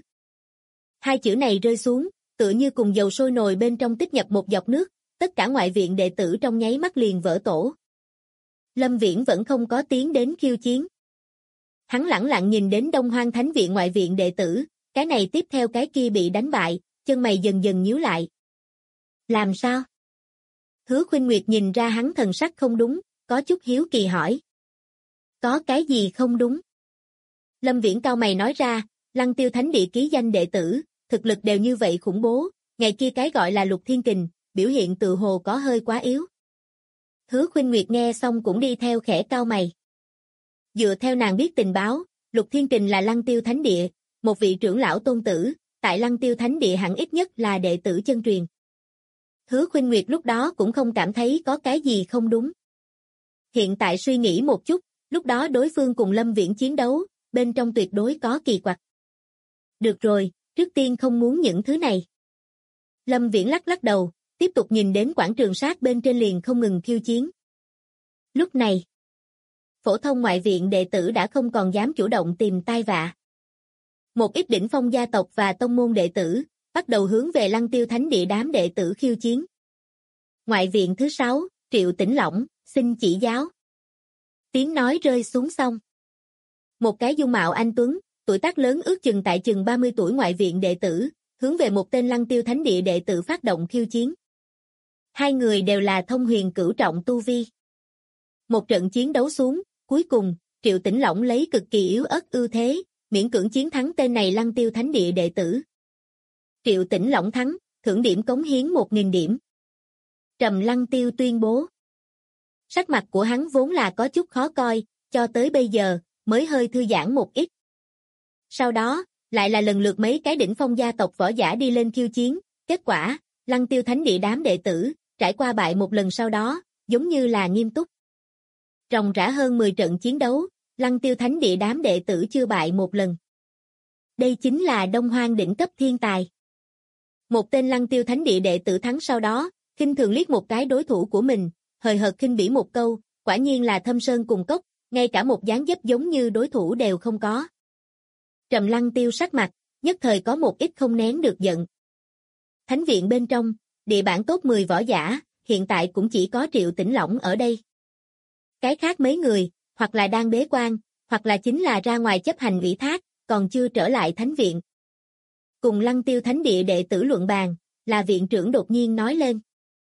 2 chữ này rơi xuống, tựa như cùng dầu sôi nồi bên trong tích nhập một giọt nước, tất cả ngoại viện đệ tử trong nháy mắt liền vỡ tổ. Lâm Viễn vẫn không có tiến đến khiêu chiến. Hắn lẳng lặng nhìn đến Đông Hoang Thánh viện ngoại viện đệ tử, cái này tiếp theo cái kia bị đánh bại, chân mày dần dần nhíu lại. Làm sao? Hứa Khuynh Nguyệt nhìn ra hắn thần sắc không đúng, có chút hiếu kỳ hỏi. Có cái gì không đúng? Lâm Viễn cau mày nói ra, Lăng Tiêu thánh địa ký danh đệ tử, thực lực đều như vậy khủng bố, ngày kia cái gọi là Lục Thiên Kình, biểu hiện tự hồ có hơi quá yếu. Hứa Khuynh Nguyệt nghe xong cũng đi theo khẽ cau mày. Dựa theo nàng biết tình báo, Lục Thiên Kình là Lăng Tiêu thánh địa, một vị trưởng lão tôn tử, tại Lăng Tiêu thánh địa hẳn ít nhất là đệ tử chân truyền. Hứa Khuynh Nguyệt lúc đó cũng không cảm thấy có cái gì không đúng. Hiện tại suy nghĩ một chút, lúc đó đối phương cùng Lâm Viễn chiến đấu, bên trong tuyệt đối có kỳ quặc. Được rồi, trước tiên không muốn những thứ này. Lâm Viễn lắc lắc đầu, tiếp tục nhìn đến quảng trường sát bên trên liền không ngừng khiêu chiến. Lúc này, phổ thông ngoại viện đệ tử đã không còn dám chủ động tìm tai vạ. Một ít đỉnh phong gia tộc và tông môn đệ tử, bắt đầu hướng về Lăng Tiêu thánh địa đám đệ tử khiêu chiến. Ngoại viện thứ 6, Triệu Tĩnh Lỏng, xin chỉ giáo. Tiếng nói rơi xuống xong. Một cái dung mạo anh tuấn, tuổi tác lớn ước chừng tại chừng 30 tuổi ngoại viện đệ tử, hướng về một tên Lăng Tiêu thánh địa đệ tử phát động khiêu chiến. 2 người đều là thông huyền cửu trọng tu vi. Một trận chiến đấu xuống, cuối cùng, Triệu Tĩnh Lỏng lấy cực kỳ yếu ớt ưu thế, miễn cưỡng chiến thắng tên này Lăng Tiêu thánh địa đệ tử. Triệu Tĩnh Lỏng thắng, thưởng điểm cống hiến 1000 điểm. Trầm Lăng Tiêu tuyên bố. Sắc mặt của hắn vốn là có chút khó coi, cho tới bây giờ, mới hơi thư giãn một ít. Sau đó, lại là lần lượt mấy cái đỉnh phong gia tộc võ giả đi lên khiêu chiến, kết quả, Lăng Tiêu thánh địa đám đệ tử, trải qua bại một lần sau đó, giống như là nghiêm túc. Ròng rã hơn 10 trận chiến đấu, Lăng Tiêu thánh địa đám đệ tử chưa bại một lần. Đây chính là Đông Hoang đỉnh cấp thiên tài. Một tên Lăng Tiêu thánh địa đệ tử thắng sau đó, khinh thường liếc một cái đối thủ của mình, hời hợt khinh bỉ một câu, quả nhiên là thâm sơn cùng cốc, ngay cả một dáng dấp giống như đối thủ đều không có. Trầm Lăng Tiêu sắc mặt, nhất thời có một ít không nén được giận. Thánh viện bên trong, địa bảng top 10 võ giả, hiện tại cũng chỉ có Triệu Tĩnh Lỏng ở đây. Cái khác mấy người, hoặc là đang bế quan, hoặc là chính là ra ngoài chấp hành ủy thác, còn chưa trở lại thánh viện. Cùng Lăng Tiêu thánh địa đệ tử luận bàn, là viện trưởng đột nhiên nói lên.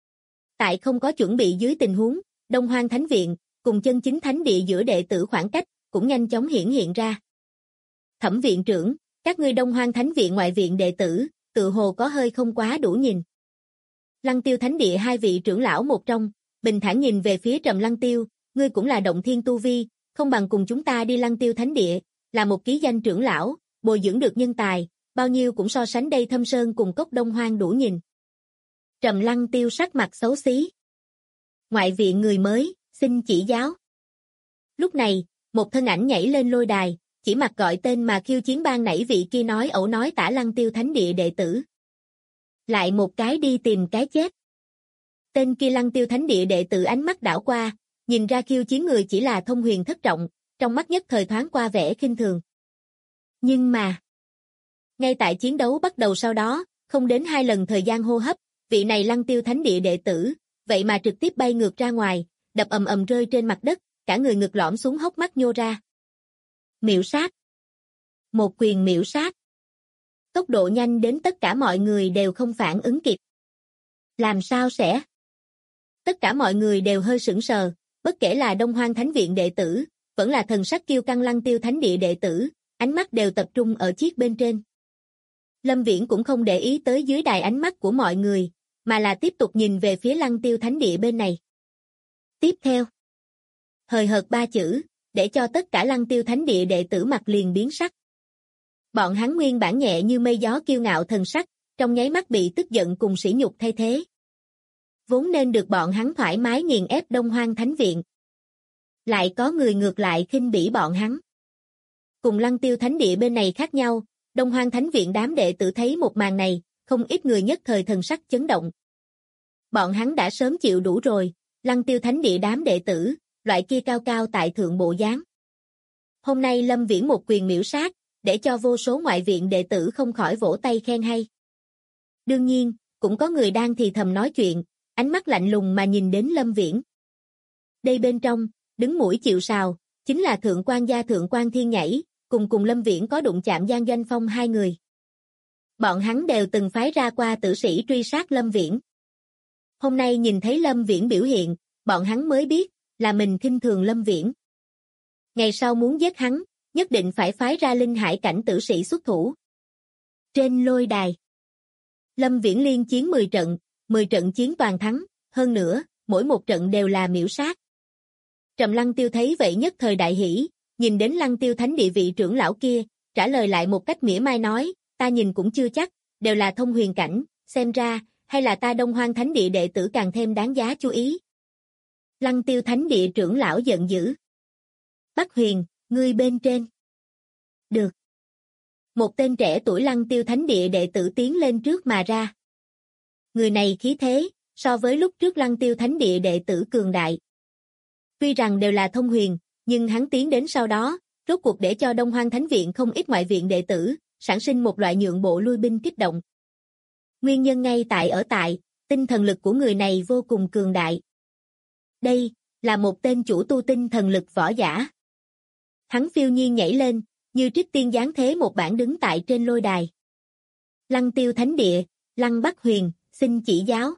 Tại không có chuẩn bị dưới tình huống, Đông Hoang thánh viện, cùng chân chính thánh địa giữa đệ tử khoảng cách, cũng nhanh chóng hiển hiện ra. Thẩm viện trưởng, các ngươi Đông Hoang thánh viện ngoại viện đệ tử, tự hồ có hơi không quá đủ nhìn. Lăng Tiêu thánh địa 2 vị trưởng lão một trong, bình thản nhìn về phía Trầm Lăng Tiêu, ngươi cũng là động thiên tu vi, không bằng cùng chúng ta đi Lăng Tiêu thánh địa, là một ký danh trưởng lão, bồi dưỡng được nhân tài, bao nhiêu cũng so sánh đây thâm sơn cùng cốc Đông Hoang đủ nhìn. Trầm Lăng Tiêu sắc mặt xấu xí. Ngoại viện người mới, xin chỉ giáo. Lúc này, một thân ảnh nhảy lên lôi đài, chỉ mặc gọi tên mà khiêu chiến ban nãy vị kia nói ẩu nói tả Lăng Tiêu thánh địa đệ tử. Lại một cái đi tìm cái chết. Tên kia Lăng Tiêu thánh địa đệ tử ánh mắt đảo qua, nhìn ra khiêu chiến người chỉ là thông huyền thất trọng, trong mắt nhất thời thoáng qua vẻ khinh thường. Nhưng mà, ngay tại chiến đấu bắt đầu sau đó, không đến 2 lần thời gian hô hấp, vị này Lăng Tiêu thánh địa đệ tử, vậy mà trực tiếp bay ngược ra ngoài, đập ầm ầm rơi trên mặt đất, cả người ngực lõm xuống hốc mắt nhô ra. Miểu sát. Một quyền miểu sát. Tốc độ nhanh đến tất cả mọi người đều không phản ứng kịp. Làm sao sẽ? Tất cả mọi người đều hơi sững sờ, bất kể là Đông Hoang Thánh Viện đệ tử, vẫn là thần sắc kiêu căng Lăng Tiêu Thánh Địa đệ tử, ánh mắt đều tập trung ở chiếc bên trên. Lâm Viễn cũng không để ý tới dưới đài ánh mắt của mọi người, mà là tiếp tục nhìn về phía Lăng Tiêu Thánh Địa bên này. Tiếp theo. Hời hợt 3 chữ, để cho tất cả Lăng Tiêu Thánh Địa đệ tử mặt liền biến sắc. Bọn hắn nguyên bản nhẹ như mây gió kiêu ngạo thần sắc, trong nháy mắt bị tức giận cùng sỉ nhục thay thế. Vốn nên được bọn hắn thoải mái nghiền ép Đông Hoang Thánh Viện. Lại có người ngược lại khinh bỉ bọn hắn. Cùng Lăng Tiêu Thánh Địa bên này khác nhau, Đông Hoang Thánh Viện đám đệ tử thấy một màn này, không ít người nhất thời thần sắc chấn động. Bọn hắn đã sớm chịu đủ rồi, Lăng Tiêu Thánh Địa đám đệ tử, loại kia cao cao tại thượng bộ dáng. Hôm nay Lâm Viễn một quyền miểu sát, để cho vô số ngoại viện đệ tử không khỏi vỗ tay khen hay. Đương nhiên, cũng có người đang thì thầm nói chuyện, ánh mắt lạnh lùng mà nhìn đến Lâm Viễn. Đây bên trong, đứng mũi chịu sào, chính là Thượng Quan gia Thượng Quan Thiên Nhảy, cùng Lâm Viễn có đụng chạm Giang Doanh Phong hai người. Bọn hắn đều từng phái ra qua tử sĩ truy sát Lâm Viễn. Hôm nay nhìn thấy Lâm Viễn biểu hiện, bọn hắn mới biết, là mình khinh thường Lâm Viễn. Ngày sau muốn giết hắn, nhất định phải phái ra linh hải cảnh tử sĩ xuất thủ. Trên lôi đài, Lâm Viễn liên chiến 10 trận chiến toàn thắng, hơn nữa, mỗi một trận đều là miểu sát. Trầm Lăng Tiêu thấy vậy nhất thời đại hỉ, nhìn đến Lăng Tiêu Thánh Địa vị trưởng lão kia, trả lời lại một cách mỉa mai nói, ta nhìn cũng chưa chắc, đều là thông huyền cảnh, xem ra, hay là ta Đông Hoang Thánh Địa đệ tử càng thêm đáng giá chú ý. Lăng Tiêu Thánh Địa trưởng lão giận dữ. Bắc Huyền, ngươi bên trên. Được. Một tên trẻ tuổi Lăng Tiêu Thánh Địa đệ tử tiến lên trước mà ra. Người này khí thế, so với lúc trước Lăng Tiêu Thánh Địa đệ tử cường đại. Tuy rằng đều là thông huyền, nhưng hắn tiến đến sau đó, rốt cuộc để cho Đông Hoang Thánh Viện không ít ngoại viện đệ tử, sản sinh một loại nhượng bộ lui binh kích động. Nguyên nhân ngay tại, tinh thần lực của người này vô cùng cường đại. Đây, là một tên chủ tu tinh thần lực võ giả. Hắn phiêu nhiên nhảy lên, như trích tiên giáng thế một bản đứng tại trên lôi đài. Lăng Tiêu Thánh Địa, Lăng Bắc Huyền, xin chỉ giáo.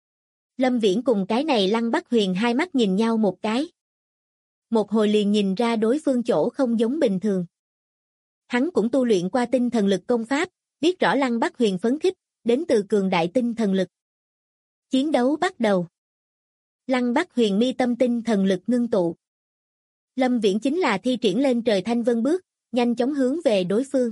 Lâm Viễn cùng cái này Lăng Bắc Huyền hai mắt nhìn nhau một cái. Một hồi liền nhìn ra đối phương chỗ không giống bình thường. Hắn cũng tu luyện qua tinh thần lực công pháp, biết rõ Lăng Bắc Huyền phấn khích, đến từ cường đại tinh thần lực. Chiến đấu bắt đầu. Lăng Bắc Huyền mi tâm tinh thần lực ngưng tụ. Lâm Viễn chính là thi triển lên trời thanh vân bước, nhanh chóng hướng về đối phương.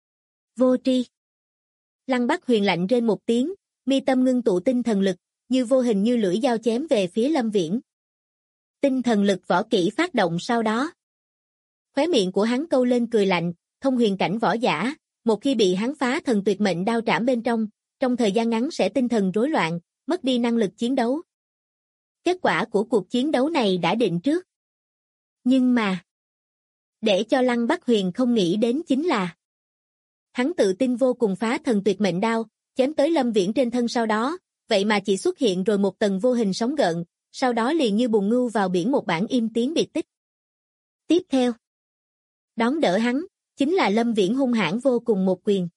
Vô tri. Lăng Bắc Huyền lạnh rên một tiếng, mi tâm ngưng tụ tinh thần lực, như vô hình như lưỡi dao chém về phía Lâm Viễn. Tinh thần lực võ kỹ phát động sau đó. Khóe miệng của hắn câu lên cười lạnh, thông huyền cảnh võ giả, một khi bị hắn phá thần tuyệt mệnh đao trảm bên trong thời gian ngắn sẽ tinh thần rối loạn, mất đi năng lực chiến đấu. Kết quả của cuộc chiến đấu này đã định trước. Nhưng mà, để cho Lăng Bắc Huyền không nghĩ đến chính là hắn tự tin vô cùng phá thần tuyệt mệnh đao, chém tới Lâm Viễn trên thân sau đó, vậy mà chỉ xuất hiện rồi một tầng vô hình sóng gợn, sau đó liền như bùn ngưu vào biển một bản im tiếng biệt tích. Tiếp theo, đón đỡ hắn, chính là Lâm Viễn hung hãn vô cùng một quyền.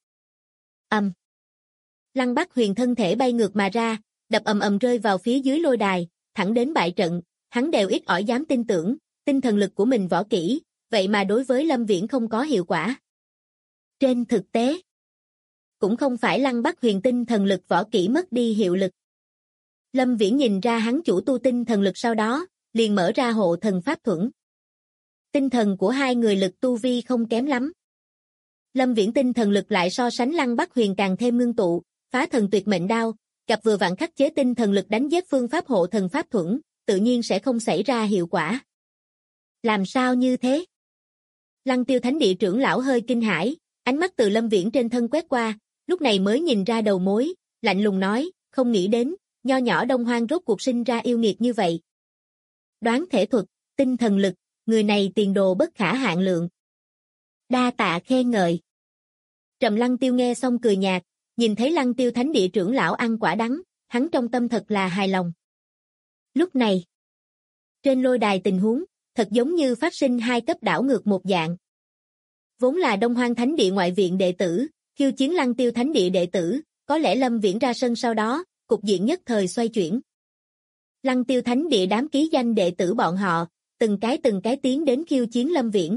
Lăng Bắc Huyền thân thể bay ngược mà ra, đập ầm ầm rơi vào phía dưới lôi đài, thẳng đến bại trận, hắn đều ít ỏi dám tin tưởng, tinh thần lực của mình võ kỹ, vậy mà đối với Lâm Viễn không có hiệu quả. Trên thực tế, cũng không phải Lăng Bắc Huyền tinh thần lực võ kỹ mất đi hiệu lực. Lâm Viễn nhìn ra hắn chủ tu tinh thần lực sau đó, liền mở ra hộ thần pháp thuẫn. Tinh thần của hai người lực tu vi không kém lắm. Lâm Viễn tinh thần lực lại so sánh Lăng Bắc Huyền càng thêm ngưng tụ, phá thần tuyệt mệnh đao, gặp vừa vặn khắc chế tinh thần lực đánh giết phương pháp hộ thần pháp thuẫn, tự nhiên sẽ không xảy ra hiệu quả. Làm sao như thế? Lăng Tiêu Thánh Địa trưởng lão hơi kinh hãi, ánh mắt từ Lâm Viễn trên thân quét qua, lúc này mới nhìn ra đầu mối, lạnh lùng nói, không nghĩ đến, nho nhỏ Đông Hoang rốt cuộc sinh ra yêu nghiệt như vậy. Đoán thể thuật, tinh thần lực, người này tiền đồ bất khả hạn lượng. Đa tạ khen ngợi. Trầm Lăng Tiêu nghe xong cười nhạt, nhìn thấy Lăng Tiêu Thánh Địa trưởng lão ăn quả đắng, hắn trong tâm thật là hài lòng. Lúc này, trên lôi đài tình huống, thật giống như phát sinh hai cấp đảo ngược một dạng. Vốn là Đông Hoang Thánh Địa ngoại viện đệ tử, khiêu chiến Lăng Tiêu Thánh Địa đệ tử, có lẽ Lâm Viễn ra sân sau đó, cục diện nhất thời xoay chuyển. Lăng Tiêu Thánh Địa đám ký danh đệ tử bọn họ, từng cái tiến đến khiêu chiến Lâm Viễn.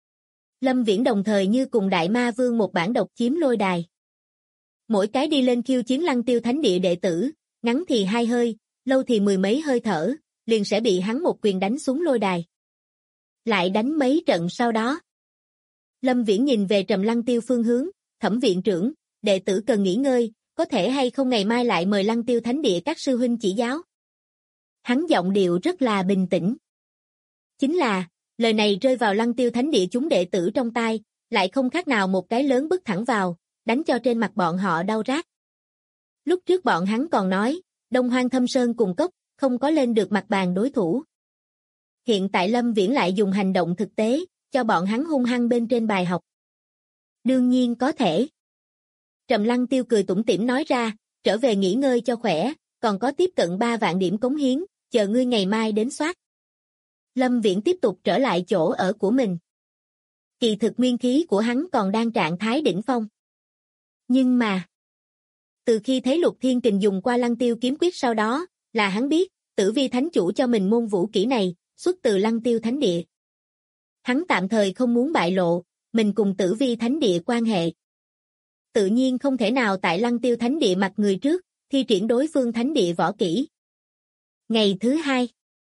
Lâm Viễn đồng thời như cùng Đại Ma Vương một bản độc chiếm lôi đài. Mỗi cái đi lên khiêu chiến Lăng Tiêu Thánh Địa đệ tử, ngắn thì 2 hơi, lâu thì 10 mấy hơi thở, liền sẽ bị hắn một quyền đánh xuống lôi đài. Lại đánh mấy trận sau đó. Lâm Viễn nhìn về Trầm Lăng Tiêu phương hướng, Thẩm viện trưởng, đệ tử cần nghỉ ngơi, có thể hay không ngày mai lại mời Lăng Tiêu Thánh Địa các sư huynh chỉ giáo. Hắn giọng điệu rất là bình tĩnh. Chính là, lời này rơi vào Lăng Tiêu Thánh Địa chúng đệ tử trong tai, lại không khác nào một cái lớn bức thẳng vào, đánh cho trên mặt bọn họ đau rát. Lúc trước bọn hắn còn nói, Đông Hoang Thâm Sơn cùng cốc, không có lên được mặt bàn đối thủ. Hiện tại Lâm Viễn lại dùng hành động thực tế, cho bọn hắn hung hăng bên trên bài học. Đương nhiên có thể. Trầm Lăng Tiêu cười tủm tỉm nói ra, trở về nghỉ ngơi cho khỏe, còn có tiếp cận 3 vạn điểm cống hiến, chờ ngươi ngày mai đến soát. Lâm Viễn tiếp tục trở lại chỗ ở của mình. Kỳ thực nguyên khí của hắn còn đang trạng thái đỉnh phong. Nhưng mà, từ khi thấy Lục Thiên Kình dùng qua Lăng Tiêu kiếm quyết sau đó, là hắn biết, Tử Vi Thánh Chủ cho mình môn vũ kỹ này, xuất từ Lăng Tiêu Thánh Địa. Hắn tạm thời không muốn bại lộ, mình cùng Tử Vi Thánh Địa quan hệ. Tự nhiên không thể nào tại Lăng Tiêu Thánh Địa mặt người trước, thi triển đối phương Thánh Địa võ kỹ. Ngày thứ 2,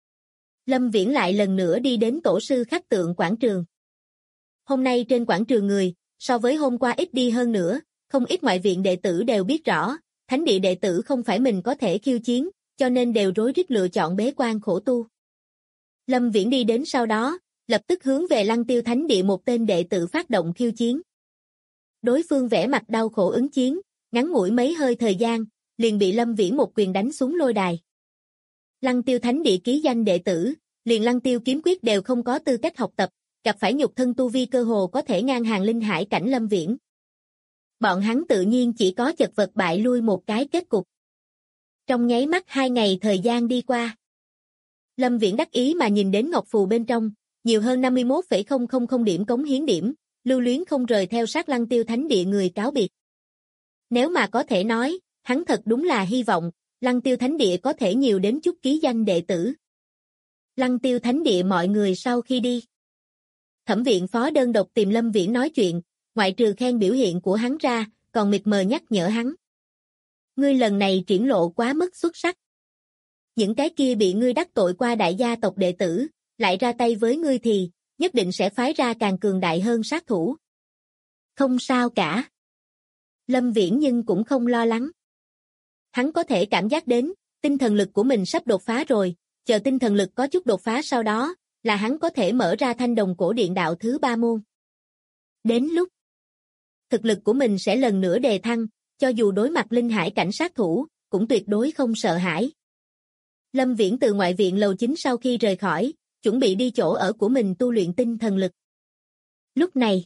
Lâm Viễn lại lần nữa đi đến tổ sư khắc tượng quảng trường. Hôm nay trên quảng trường người, so với hôm qua ít đi hơn nữa, không ít ngoại viện đệ tử đều biết rõ, Thánh Địa đệ tử không phải mình có thể khiêu chiến, cho nên đều rối rít lựa chọn bế quan khổ tu. Lâm Viễn đi đến sau đó, lập tức hướng về Lăng Tiêu Thánh Địa một tên đệ tử phát động khiêu chiến. Đối phương vẻ mặt đau khổ ứng chiến, ngắn ngủi mấy hơi thời gian, liền bị Lâm Viễn một quyền đánh xuống lôi đài. Lăng Tiêu Thánh Địa ký danh đệ tử, liền Lăng Tiêu kiếm quyết đều không có tư cách học tập, gặp phải nhục thân tu vi cơ hồ có thể ngang hàng linh hải cảnh Lâm Viễn. Bọn hắn tự nhiên chỉ có chật vật bại lui một cái kết cục. Trong nháy mắt 2 ngày thời gian đi qua. Lâm Viễn đắc ý mà nhìn đến ngọc phù bên trong, nhiều hơn 51,000 điểm cống hiến điểm, lưu luyến không rời theo sát Lăng Tiêu Thánh Địa người cáo biệt. Nếu mà có thể nói, hắn thật đúng là hy vọng, Lăng Tiêu Thánh Địa có thể nhiều đến chút ký danh đệ tử. Lăng Tiêu Thánh Địa mọi người sau khi đi. Thẩm viện phó đơn độc tìm Lâm Viễn nói chuyện, ngoại trừ khen biểu hiện của hắn ra, còn mịt mờ nhắc nhở hắn. Ngươi lần này triển lộ quá mức xuất sắc. Những cái kia bị ngươi đắc tội qua đại gia tộc đệ tử, lại ra tay với ngươi thì, nhất định sẽ phái ra càng cường đại hơn sát thủ. Không sao cả. Lâm Viễn nhưng cũng không lo lắng. Hắn có thể cảm giác đến, tinh thần lực của mình sắp đột phá rồi, chờ tinh thần lực có chút đột phá sau đó, là hắn có thể mở ra Thanh Đồng Cổ Điện đạo thứ 3 môn. Đến lúc, thực lực của mình sẽ lần nữa đề thăng, cho dù đối mặt linh hải cảnh sát thủ, cũng tuyệt đối không sợ hãi. Lâm Viễn từ ngoại viện lầu 9 sau khi rời khỏi, chuẩn bị đi chỗ ở của mình tu luyện tinh thần lực. Lúc này,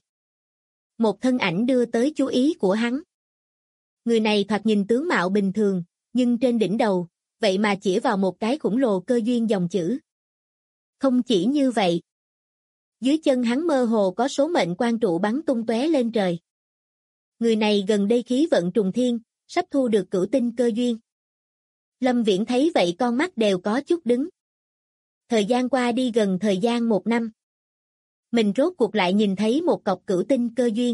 một thân ảnh đưa tới chú ý của hắn. Người này thoạt nhìn tướng mạo bình thường, nhưng trên đỉnh đầu, vậy mà chỉ vào một cái khủng lồ cơ duyên dòng chữ. Không chỉ như vậy, dưới chân hắn mơ hồ có số mệnh quang trụ bắn tung tóe lên trời. Người này gần đây khí vận trùng thiên, sắp thu được cửu tinh cơ duyên. Lâm Viễn thấy vậy con mắt đều có chút đứng. Thời gian qua đi gần thời gian 1 năm. Mình rốt cuộc lại nhìn thấy một cọc cửu tinh cơ duyên.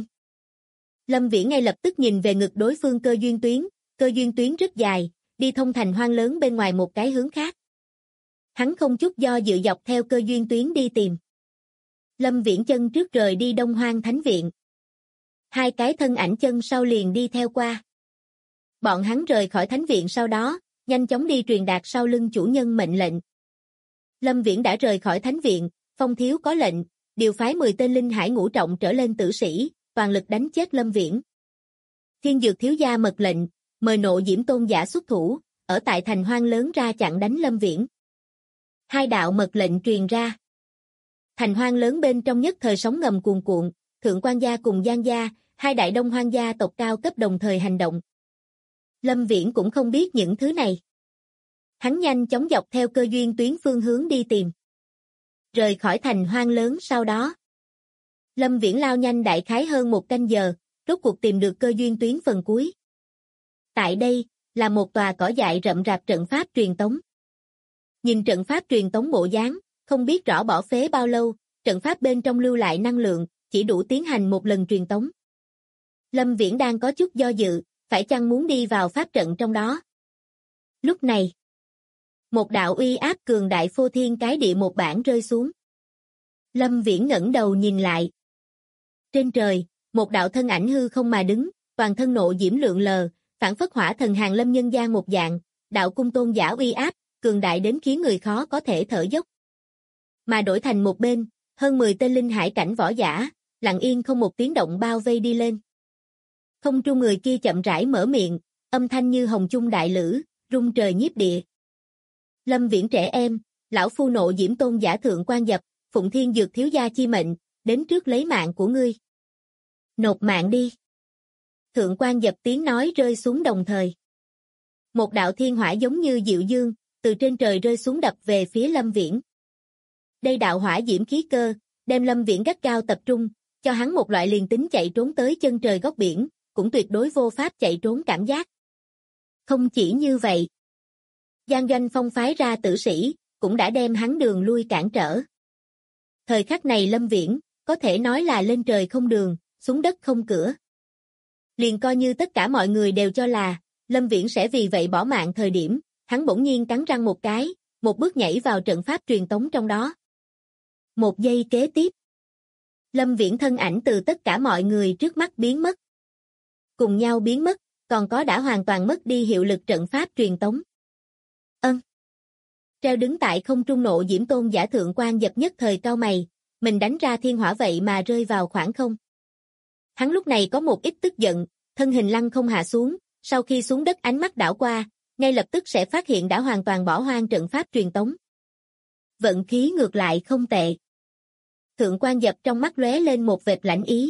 Lâm Viễn ngay lập tức nhìn về ngực đối phương cơ duyên tuyến rất dài, đi thông thành hoang lớn bên ngoài một cái hướng khác. Hắn không chút do dự dọc theo cơ duyên tuyến đi tìm. Lâm Viễn chân trước rời đi Đông Hoang Thánh Viện. Hai cái thân ảnh chân sau liền đi theo qua. Bọn hắn rời khỏi Thánh Viện sau đó, nhanh chóng đi truyền đạt sau lưng chủ nhân mệnh lệnh. Lâm Viễn đã rời khỏi Thánh Viện, Phong Thiếu có lệnh, điều phái 10 tên linh hải ngũ trọng trở lên tử sĩ, toàn lực đánh chết Lâm Viễn. Thiên Dược Thiếu Gia mật lệnh, mời Nộ Diễm Tôn giả xuất thủ, ở tại thành hoang lớn ra chặn đánh Lâm Viễn. Hai đạo mật lệnh truyền ra. Thành hoang lớn bên trong nhất thời sóng ngầm cuồn cuộn, Thượng Quan gia cùng Giang gia, hai đại Đông Hoang gia tộc cao cấp đồng thời hành động. Lâm Viễn cũng không biết những thứ này. Hắn nhanh chóng dọc theo cơ duyên tuyến phương hướng đi tìm. Rời khỏi thành hoang lớn sau đó. Lâm Viễn lao nhanh đại khái hơn 1 canh giờ, rốt cuộc tìm được cơ duyên tuyến phần cuối. Tại đây, là một tòa cỏ dại rậm rạp trận pháp truyền tống. Nhìn trận pháp truyền tống bộ dáng, không biết rõ bỏ phế bao lâu, trận pháp bên trong lưu lại năng lượng, chỉ đủ tiến hành một lần truyền tống. Lâm Viễn đang có chút do dự, phải chăng muốn đi vào pháp trận trong đó. Lúc này, một đạo uy áp cường đại phô thiên cái địa một bản rơi xuống. Lâm Viễn ngẩng đầu nhìn lại. Trên trời, một đạo thân ảnh hư không mà đứng, toàn thân nộ diễm lượn lờ, phảng phất hỏa thần hàng lâm nhân gian một dạng, đạo cung tôn giả uy áp, cường đại đến khiến người khó có thể thở dốc. Mà đổi thành một bên, hơn 10 tên linh hải cảnh võ giả, lặng yên không một tiếng động bao vây đi lên. Không trung người kia chậm rãi mở miệng, âm thanh như hồng chung đại lữ, rung trời nhiếp địa. Lâm Viễn trẻ em, lão phu nộ diễm tôn giả thượng quan dập, phụng thiên dược thiếu gia chi mệnh, đến trước lấy mạng của ngươi. Nộp mạng đi. Thượng quan dập tiếng nói rơi xuống đồng thời. Một đạo thiên hỏa giống như diệu dương, từ trên trời rơi xuống đập về phía Lâm Viễn. Đây đạo hỏa diễm khí cơ, đem Lâm Viễn gắt cao tập trung, cho hắn một loại liền tính chạy trốn tới chân trời góc biển, cũng tuyệt đối vô pháp chạy trốn cảm giác. Không chỉ như vậy, Giang Doanh Phong phái ra tử sĩ, cũng đã đem hắn đường lui cản trở. Thời khắc này Lâm Viễn, có thể nói là lên trời không đường, xuống đất không cửa. Liền coi như tất cả mọi người đều cho là, Lâm Viễn sẽ vì vậy bỏ mạng thời điểm, hắn bỗng nhiên cắn răng một cái, một bước nhảy vào trận pháp truyền tống trong đó. Một giây kế tiếp, Lâm Viễn thân ảnh từ tất cả mọi người trước mắt biến mất. Cùng nhau biến mất, còn có đã hoàn toàn mất đi hiệu lực trận pháp truyền tống. Treo đứng tại không trung nộ diễm tôn giả thượng quan dập nhất thời cau mày, mình đánh ra thiên hỏa vậy mà rơi vào khoảng không. Hắn lúc này có một ít tức giận, thân hình lăng không hạ xuống, sau khi xuống đất ánh mắt đảo qua, ngay lập tức sẽ phát hiện đã hoàn toàn bỏ hoang trận pháp truyền tống. Vận khí ngược lại không tệ. Thượng quan dập trong mắt lóe lên một vệt lạnh ý.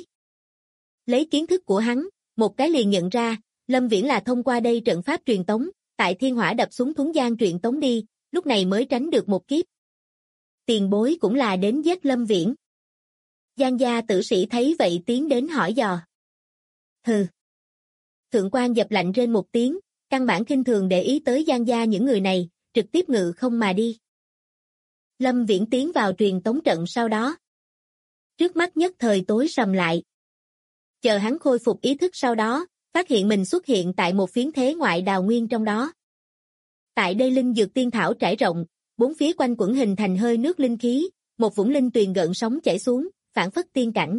Lấy kiến thức của hắn, một cái liền nhận ra, Lâm Viễn là thông qua đây trận pháp truyền tống, tại thiên hỏa đập xuống thuấn gian truyền tống đi, lúc này mới tránh được một kiếp. Tiền bối cũng là đến giết Lâm Viễn. Giang gia tử sĩ thấy vậy tiến đến hỏi dò. Hừ. Thượng quan dập lạnh rên một tiếng, căn bản khinh thường để ý tới Giang gia những người này, trực tiếp ngự không mà đi. Lâm Viễn tiến vào truyền tống trận sau đó. Trước mắt nhất thời tối sầm lại. Chờ hắn khôi phục ý thức sau đó, phát hiện mình xuất hiện tại một phiến thế ngoại đào nguyên trong đó. Tại đây linh dược tiên thảo trải rộng, bốn phía quanh quẩn hình thành hơi nước linh khí, một vũng linh tuyền gợn sóng chảy xuống, phảng phất tiên cảnh.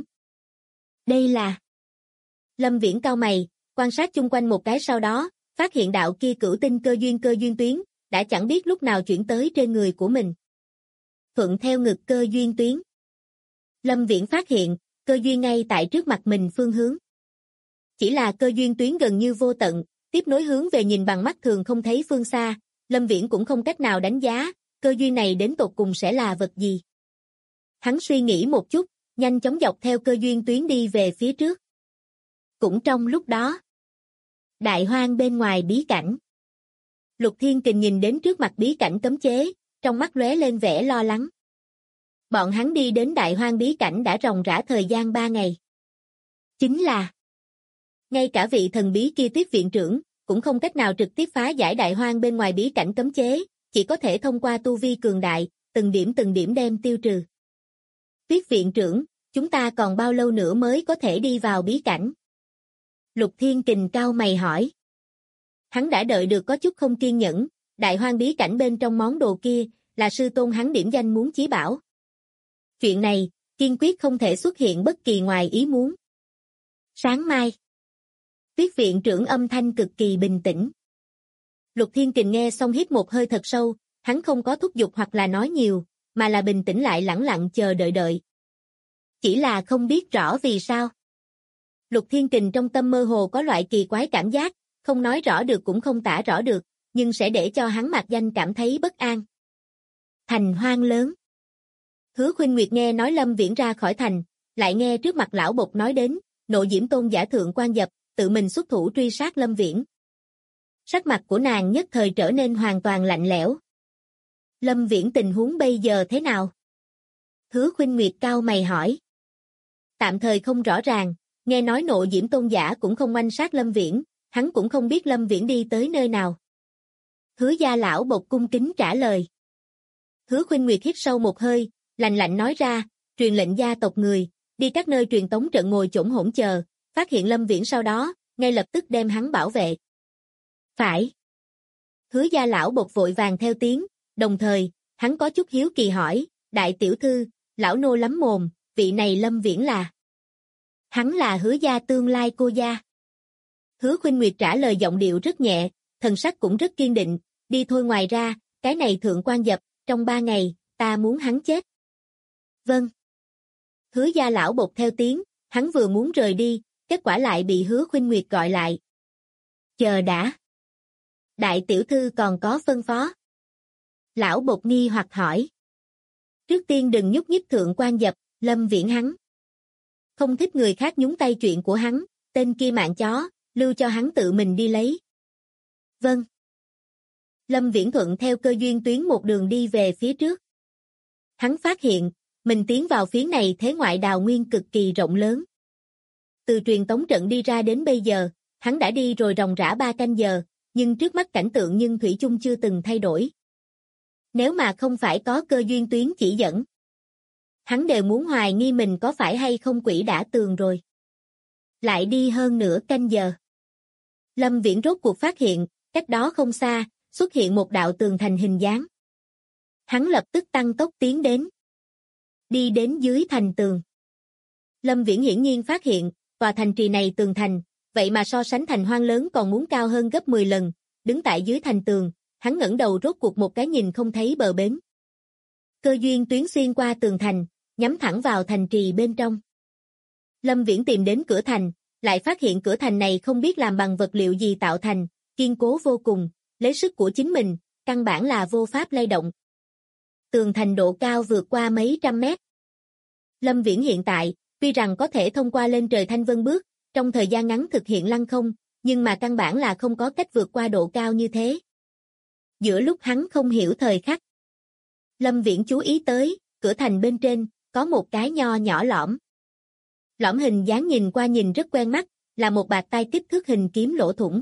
Đây là... Lâm Viễn cau mày, quan sát chung quanh một cái sau đó, phát hiện đạo kia cửu tinh cơ duyên tuyến, đã chẳng biết lúc nào chuyển tới trên người của mình. Thuận theo ngực cơ duyên tuyến. Lâm Viễn phát hiện, cơ duyên ngay tại trước mặt mình phương hướng. Chỉ là cơ duyên tuyến gần như vô tận, tiếp nối hướng về nhìn bằng mắt thường không thấy phương xa, Lâm Viễn cũng không cách nào đánh giá, cơ duyên này đến tột cùng sẽ là vật gì. Hắn suy nghĩ một chút, nhanh chóng dọc theo cơ duyên tuyến đi về phía trước. Cũng trong lúc đó, đại hoang bên ngoài bí cảnh. Lục Thiên Kình nhìn đến trước mặt bí cảnh cấm chế, trong mắt lóe lên vẻ lo lắng. Bọn hắn đi đến đại hoang bí cảnh đã ròng rã thời gian 3 ngày. Chính là, ngay cả vị thần bí kia Tuyết viện trưởng, cũng không cách nào trực tiếp phá giải đại hoang bên ngoài bí cảnh cấm chế, chỉ có thể thông qua tu vi cường đại, từng điểm đem tiêu trừ. Tuyết viện trưởng, chúng ta còn bao lâu nữa mới có thể đi vào bí cảnh? Lục Thiên Kình cau mày hỏi. Hắn đã đợi được có chút không kiên nhẫn, đại hoang bí cảnh bên trong món đồ kia, là sư tôn hắn điểm danh muốn chí bảo. Chuyện này, kiên quyết không thể xuất hiện bất kỳ ngoài ý muốn. Sáng mai, Tuyết viện trưởng âm thanh cực kỳ bình tĩnh. Lục Thiên Kình nghe xong hít một hơi thật sâu, hắn không có thúc giục hoặc là nói nhiều, mà là bình tĩnh lại lẳng lặng chờ đợi. Chỉ là không biết rõ vì sao. Lục Thiên Kình trong tâm mơ hồ có loại kỳ quái cảm giác, không nói rõ được cũng không tả rõ được, nhưng sẽ để cho hắn mạc danh cảm thấy bất an. Thành hoang lớn. Hứa Khuynh Nguyệt nghe nói Lâm Viễn ra khỏi thành, lại nghe trước mặt lão bộc nói đến, Nộ Diễm tôn giả thượng quan dập, tự mình xuất thủ truy sát Lâm Viễn. Sắc mặt của nàng nhất thời trở nên hoàn toàn lạnh lẽo. Lâm Viễn tình huống bây giờ thế nào? Hứa Khuynh Nguyệt cau mày hỏi. Tạm thời không rõ ràng, nghe nói Nộ Diễm Tôn giả cũng không oanh sát Lâm Viễn, hắn cũng không biết Lâm Viễn đi tới nơi nào. Hứa gia lão bộc cung kính trả lời. Hứa Khuynh Nguyệt hít sâu một hơi, lạnh lạnh nói ra, truyền lệnh gia tộc người, đi các nơi truyền tống trận ngồi chỗn hỗn chờ, phát hiện Lâm Viễn sau đó, ngay lập tức đem hắn bảo vệ. Phải. Hứa gia lão bộc vội vàng theo tiếng, đồng thời, hắn có chút hiếu kỳ hỏi, đại tiểu thư, lão nô lắm mồm, vị này Lâm Viễn là? Hắn là Hứa gia tương lai cô gia. Hứa Khuynh Nguyệt trả lời giọng điệu rất nhẹ, thần sắc cũng rất kiên định, đi thôi ngoài ra, cái này thượng quan dập, trong 3 ngày, ta muốn hắn chết. Vâng. Hứa gia lão bột theo tiếng, hắn vừa muốn rời đi, kết quả lại bị Hứa Khuynh Nguyệt gọi lại. Chờ đã. Đại tiểu thư còn có phân phó. Lão bột nghi hoặc hỏi. Trước tiên đừng nhúc nhích thượng quan dập, Lâm Viễn hắn. Không thích người khác nhúng tay chuyện của hắn, tên kia mạng chó, lưu cho hắn tự mình đi lấy. Vâng. Lâm Viễn thuận theo cơ duyên tuyến một đường đi về phía trước. Hắn phát hiện, mình tiến vào phía này thế ngoại đào nguyên cực kỳ rộng lớn. Từ truyền tống trận đi ra đến bây giờ, hắn đã đi rồi ròng rã 3 canh giờ, nhưng trước mắt cảnh tượng nhưng thủy chung chưa từng thay đổi. Nếu mà không phải có cơ duyên tuyến chỉ dẫn, hắn đều muốn hoài nghi mình có phải hay không quỷ đã tường rồi. Lại đi hơn nửa canh giờ. Lâm Viễn rốt cuộc phát hiện, cách đó không xa, xuất hiện một đạo tường thành hình dáng. Hắn lập tức tăng tốc tiến đến. Đi đến dưới thành tường. Lâm Viễn hiển nhiên phát hiện, tòa thành trì này tường thành, vậy mà so sánh thành hoang lớn còn muốn cao hơn gấp 10 lần, đứng tại dưới thành tường, hắn ngẩng đầu rốt cuộc một cái nhìn không thấy bờ bến. Cơ duyên tuyến xuyên qua tường thành, nhắm thẳng vào thành trì bên trong. Lâm Viễn tìm đến cửa thành, lại phát hiện cửa thành này không biết làm bằng vật liệu gì tạo thành, kiên cố vô cùng, lấy sức của chính mình, căn bản là vô pháp lay động. Tường thành độ cao vượt qua mấy trăm mét. Lâm Viễn hiện tại, tuy rằng có thể thông qua lên trời thanh vân bước, trong thời gian ngắn thực hiện lăng không, nhưng mà căn bản là không có cách vượt qua độ cao như thế. Giữa lúc hắn không hiểu thời khắc, Lâm Viễn chú ý tới, cửa thành bên trên, có một cái nho nhỏ lõm. Lõm hình dáng nhìn qua nhìn rất quen mắt, là một bạt tay kích thước hình kiếm lỗ thủng.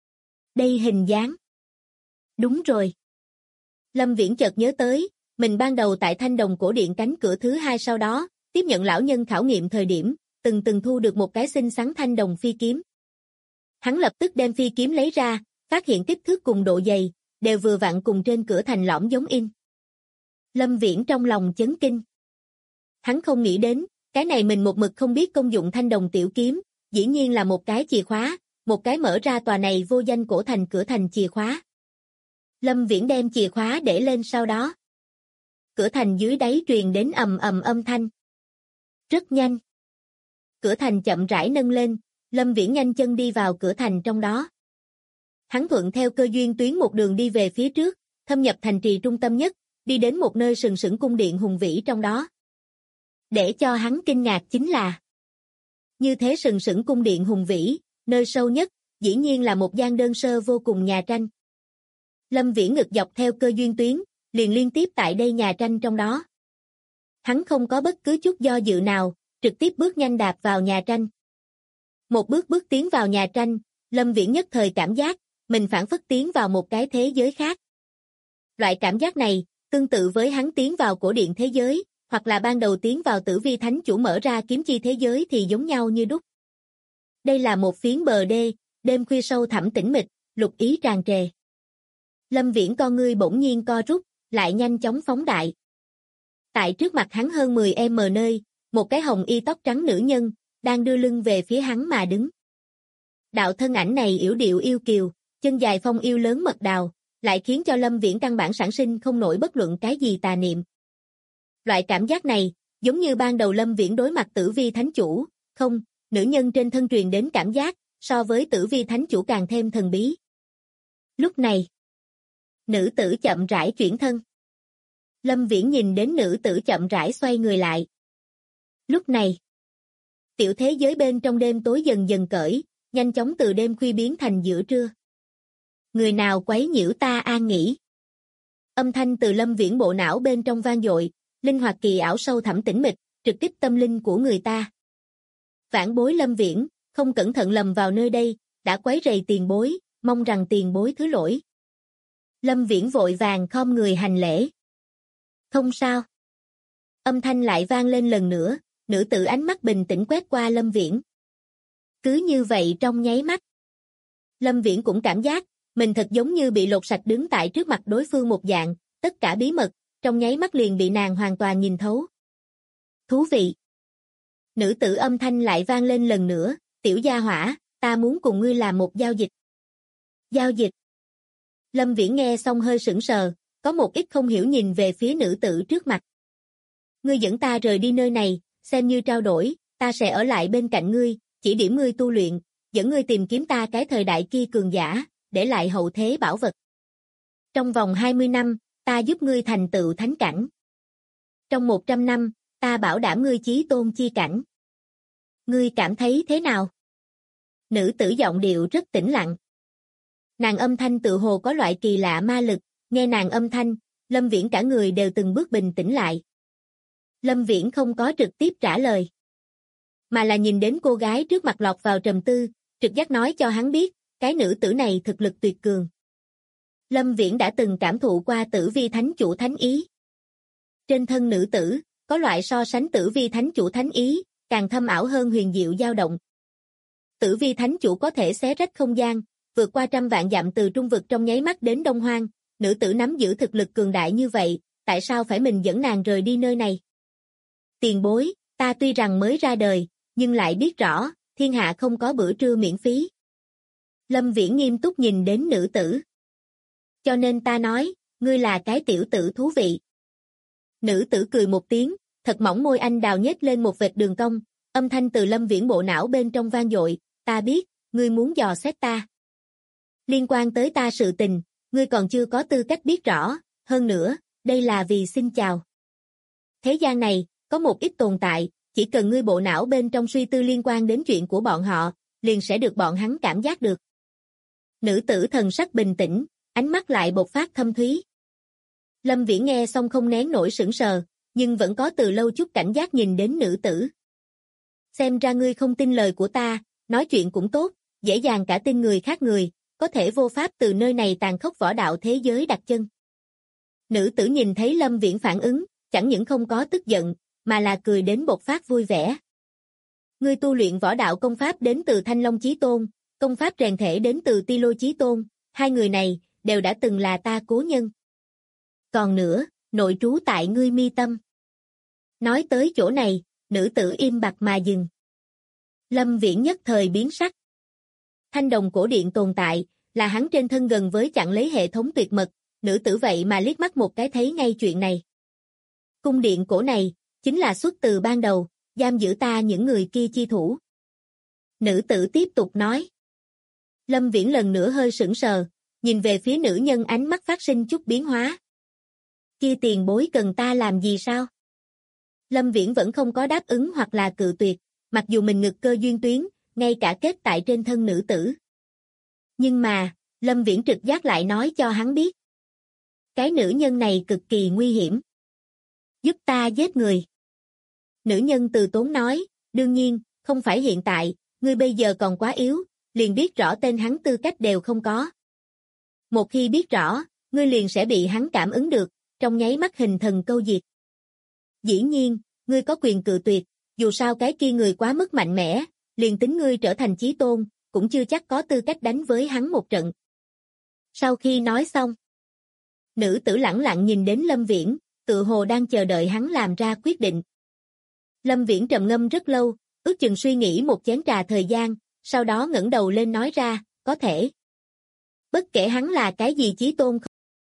Đây hình dáng. Đúng rồi. Lâm Viễn chợt nhớ tới, mình ban đầu tại Thanh Đồng cổ điện cánh cửa thứ 2 sau đó, tiếp nhận lão nhân khảo nghiệm thời điểm, từng thu được một cái xinh xắn thanh đồng phi kiếm. Hắn lập tức đem phi kiếm lấy ra, phát hiện kích thước cùng độ dày, đều vừa vặn cùng trên cửa thành lõm giống in. Lâm Viễn trong lòng chấn kinh. Hắn không nghĩ đến, cái này mình một mực không biết công dụng thanh đồng tiểu kiếm, dĩ nhiên là một cái chìa khóa, một cái mở ra tòa này vô danh cổ thành cửa thành chìa khóa. Lâm Viễn đem chìa khóa để lên sau đó. Cửa thành dưới đáy truyền đến ầm ầm âm thanh. Rất nhanh. Cửa thành chậm rãi nâng lên, Lâm Viễn nhanh chân đi vào cửa thành trong đó. Hắn thuận theo cơ duyên tuyến một đường đi về phía trước, thâm nhập thành trì trung tâm nhất, đi đến một nơi sừng sững cung điện hùng vĩ trong đó. Để cho hắn kinh ngạc chính là, như thế sừng sững cung điện hùng vĩ, nơi sâu nhất, dĩ nhiên là một gian đơn sơ vô cùng nhà tranh. Lâm Viễn ngực dọc theo cơ duyên tuyến, liền liên tiếp tại đây nhà tranh trong đó. Hắn không có bất cứ chút do dự nào, trực tiếp bước nhanh đạp vào nhà tranh. Một bước tiến vào nhà tranh, Lâm Viễn nhất thời cảm giác, mình phảng phất tiến vào một cái thế giới khác. Loại cảm giác này, tương tự với hắn tiến vào cổ điện thế giới, hoặc là ban đầu tiến vào Tử Vi Thánh Chủ mở ra kiếm chi thế giới thì giống nhau như đúc. Đây là một phiến bờ đê, đêm khuya sâu thẳm tĩnh mịch, lục ý tràn trề. Lâm Viễn con ngươi bỗng nhiên co rút, lại nhanh chóng phóng đại. Tại trước mặt hắn hơn 10m nơi, một cái hồng y tóc trắng nữ nhân, đang đưa lưng về phía hắn mà đứng. Đạo thân ảnh này yểu điệu yêu kiều, chân dài phong yêu lớn mật đào, lại khiến cho Lâm Viễn căn bản sản sinh không nổi bất luận cái gì tà niệm. Loại cảm giác này, giống như ban đầu Lâm Viễn đối mặt Tử Vi Thánh Chủ, không, nữ nhân trên thân truyền đến cảm giác, so với Tử Vi Thánh Chủ càng thêm thần bí. Lúc này, nữ tử chậm rãi chuyển thân. Lâm Viễn nhìn đến nữ tử chậm rãi xoay người lại. Lúc này, tiểu thế giới bên trong đêm tối dần dần cởi, nhanh chóng từ đêm khuya biến thành giữa trưa. Người nào quấy nhiễu ta an nghỉ? Âm thanh từ Lâm Viễn bộ não bên trong vang dội, linh hoạt kỳ ảo sâu thẳm tĩnh mịch, trực kích tâm linh của người ta. Vãn bối Lâm Viễn, không cẩn thận lầm vào nơi đây, đã quấy rầy tiền bối, mong rằng tiền bối thứ lỗi. Lâm Viễn vội vàng khom người hành lễ. Không sao. Âm thanh lại vang lên lần nữa, nữ tử ánh mắt bình tĩnh quét qua Lâm Viễn. Cứ như vậy trong nháy mắt. Lâm Viễn cũng cảm giác, mình thật giống như bị lột sạch đứng tại trước mặt đối phương một dạng, tất cả bí mật, trong nháy mắt liền bị nàng hoàn toàn nhìn thấu. Thú vị. Nữ tử âm thanh lại vang lên lần nữa, tiểu gia hỏa, ta muốn cùng ngươi làm một giao dịch. Giao dịch. Lâm Viễn nghe xong hơi sững sờ, có một ít không hiểu nhìn về phía nữ tử trước mặt. Ngươi dẫn ta rời đi nơi này, xem như trao đổi, ta sẽ ở lại bên cạnh ngươi, chỉ điểm ngươi tu luyện, dẫn ngươi tìm kiếm ta cái thời đại kia cường giả, để lại hậu thế bảo vật. Trong vòng 20 năm, ta giúp ngươi thành tựu thánh cảnh. Trong 100 năm, ta bảo đảm ngươi chí tôn chi cảnh. Ngươi cảm thấy thế nào? Nữ tử giọng điệu rất tĩnh lặng. Nàng âm thanh tự hồ có loại kỳ lạ ma lực, nghe nàng âm thanh, Lâm Viễn cả người đều từng bước bình tĩnh lại. Lâm Viễn không có trực tiếp trả lời, mà là nhìn đến cô gái trước mặt lọt vào trầm tư, trực giác nói cho hắn biết, cái nữ tử này thực lực tuyệt cường. Lâm Viễn đã từng cảm thụ qua Tử Vi Thánh Chủ Thánh Ý. Trên thân nữ tử, có loại so sánh Tử Vi Thánh Chủ Thánh Ý, càng thâm ảo hơn huyền diệu dao động. Tử Vi Thánh Chủ có thể xé rách không gian, vượt qua trăm vạn dặm từ trung vực trong nháy mắt đến Đông Hoang, nữ tử nắm giữ thực lực cường đại như vậy, tại sao phải mình dẫn nàng rời đi nơi này? Tiền bối, ta tuy rằng mới ra đời, nhưng lại biết rõ, thiên hạ không có bữa trưa miễn phí. Lâm Viễn nghiêm túc nhìn đến nữ tử. Cho nên ta nói, ngươi là cái tiểu tử thú vị. Nữ tử cười một tiếng, thật mỏng môi anh đào nhếch lên một vệt đường cong, âm thanh từ Lâm Viễn bộ não bên trong vang dội, ta biết, ngươi muốn dò xét ta. Liên quan tới ta sự tình, ngươi còn chưa có tư cách biết rõ, hơn nữa, đây là vì xin chào. Thế gian này, có một ít tồn tại, chỉ cần ngươi bộ não bên trong suy tư liên quan đến chuyện của bọn họ, liền sẽ được bọn hắn cảm giác được. Nữ tử thần sắc bình tĩnh, ánh mắt lại bộc phát thâm thúy. Lâm Viễn nghe xong không nén nổi sững sờ, nhưng vẫn có từ lâu chút cảnh giác nhìn đến nữ tử. Xem ra ngươi không tin lời của ta, nói chuyện cũng tốt, dễ dàng cả tin người khác người, có thể vô pháp từ nơi này tàn khốc võ đạo thế giới đặt chân. Nữ tử nhìn thấy Lâm Viễn phản ứng, chẳng những không có tức giận, mà là cười đến bộc phát vui vẻ. Ngươi tu luyện võ đạo công pháp đến từ Thanh Long Chí Tôn, công pháp rèn thể đến từ Ti Lô Chí Tôn, hai người này đều đã từng là ta cố nhân. Còn nữa, nội trú tại ngươi mi tâm. Nói tới chỗ này, nữ tử im bặt mà dừng. Lâm Viễn nhất thời biến sắc. Thanh đồng cổ điện tồn tại, là hắn trên thân gần với chặn lấy hệ thống tuyệt mật, nữ tử vậy mà liếc mắt một cái thấy ngay chuyện này. Cung điện cổ này, chính là xuất từ ban đầu, giam giữ ta những người kia chi thủ. Nữ tử tiếp tục nói. Lâm Viễn lần nữa hơi sững sờ, nhìn về phía nữ nhân ánh mắt phát sinh chút biến hóa. Kia tiền bối cần ta làm gì sao? Lâm Viễn vẫn không có đáp ứng hoặc là cự tuyệt, mặc dù mình ngực cơ duyên tuyến, ngay cả kết tại trên thân nữ tử. Nhưng mà, Lâm Viễn trực giác lại nói cho hắn biết. Cái nữ nhân này cực kỳ nguy hiểm. Giúp ta giết người. Nữ nhân từ tốn nói, đương nhiên, không phải hiện tại, ngươi bây giờ còn quá yếu, liền biết rõ tên hắn tư cách đều không có. Một khi biết rõ, ngươi liền sẽ bị hắn cảm ứng được, trong nháy mắt hình thần câu diệt. Dĩ nhiên, ngươi có quyền cự tuyệt, dù sao cái kia người quá mức mạnh mẽ, liền tính ngươi trở thành chí tôn, cũng chưa chắc có tư cách đánh với hắn một trận. Sau khi nói xong, nữ tử lẳng lặng nhìn đến Lâm Viễn, tự hồ đang chờ đợi hắn làm ra quyết định. Lâm Viễn trầm ngâm rất lâu, ước chừng suy nghĩ một chén trà thời gian, sau đó ngẩng đầu lên nói ra, có thể. Bất kể hắn là cái gì chí tôn.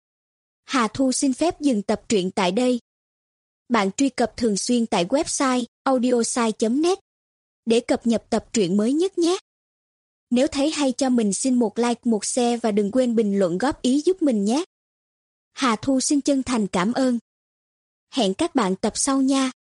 Hà Thu xin phép dừng tập truyện tại đây. Bạn truy cập thường xuyên tại website audiosai.net để cập nhật tập truyện mới nhất nhé. Nếu thấy hay cho mình xin một like, một share và đừng quên bình luận góp ý giúp mình nhé. Hà Thu xin chân thành cảm ơn. Hẹn các bạn tập sau nha.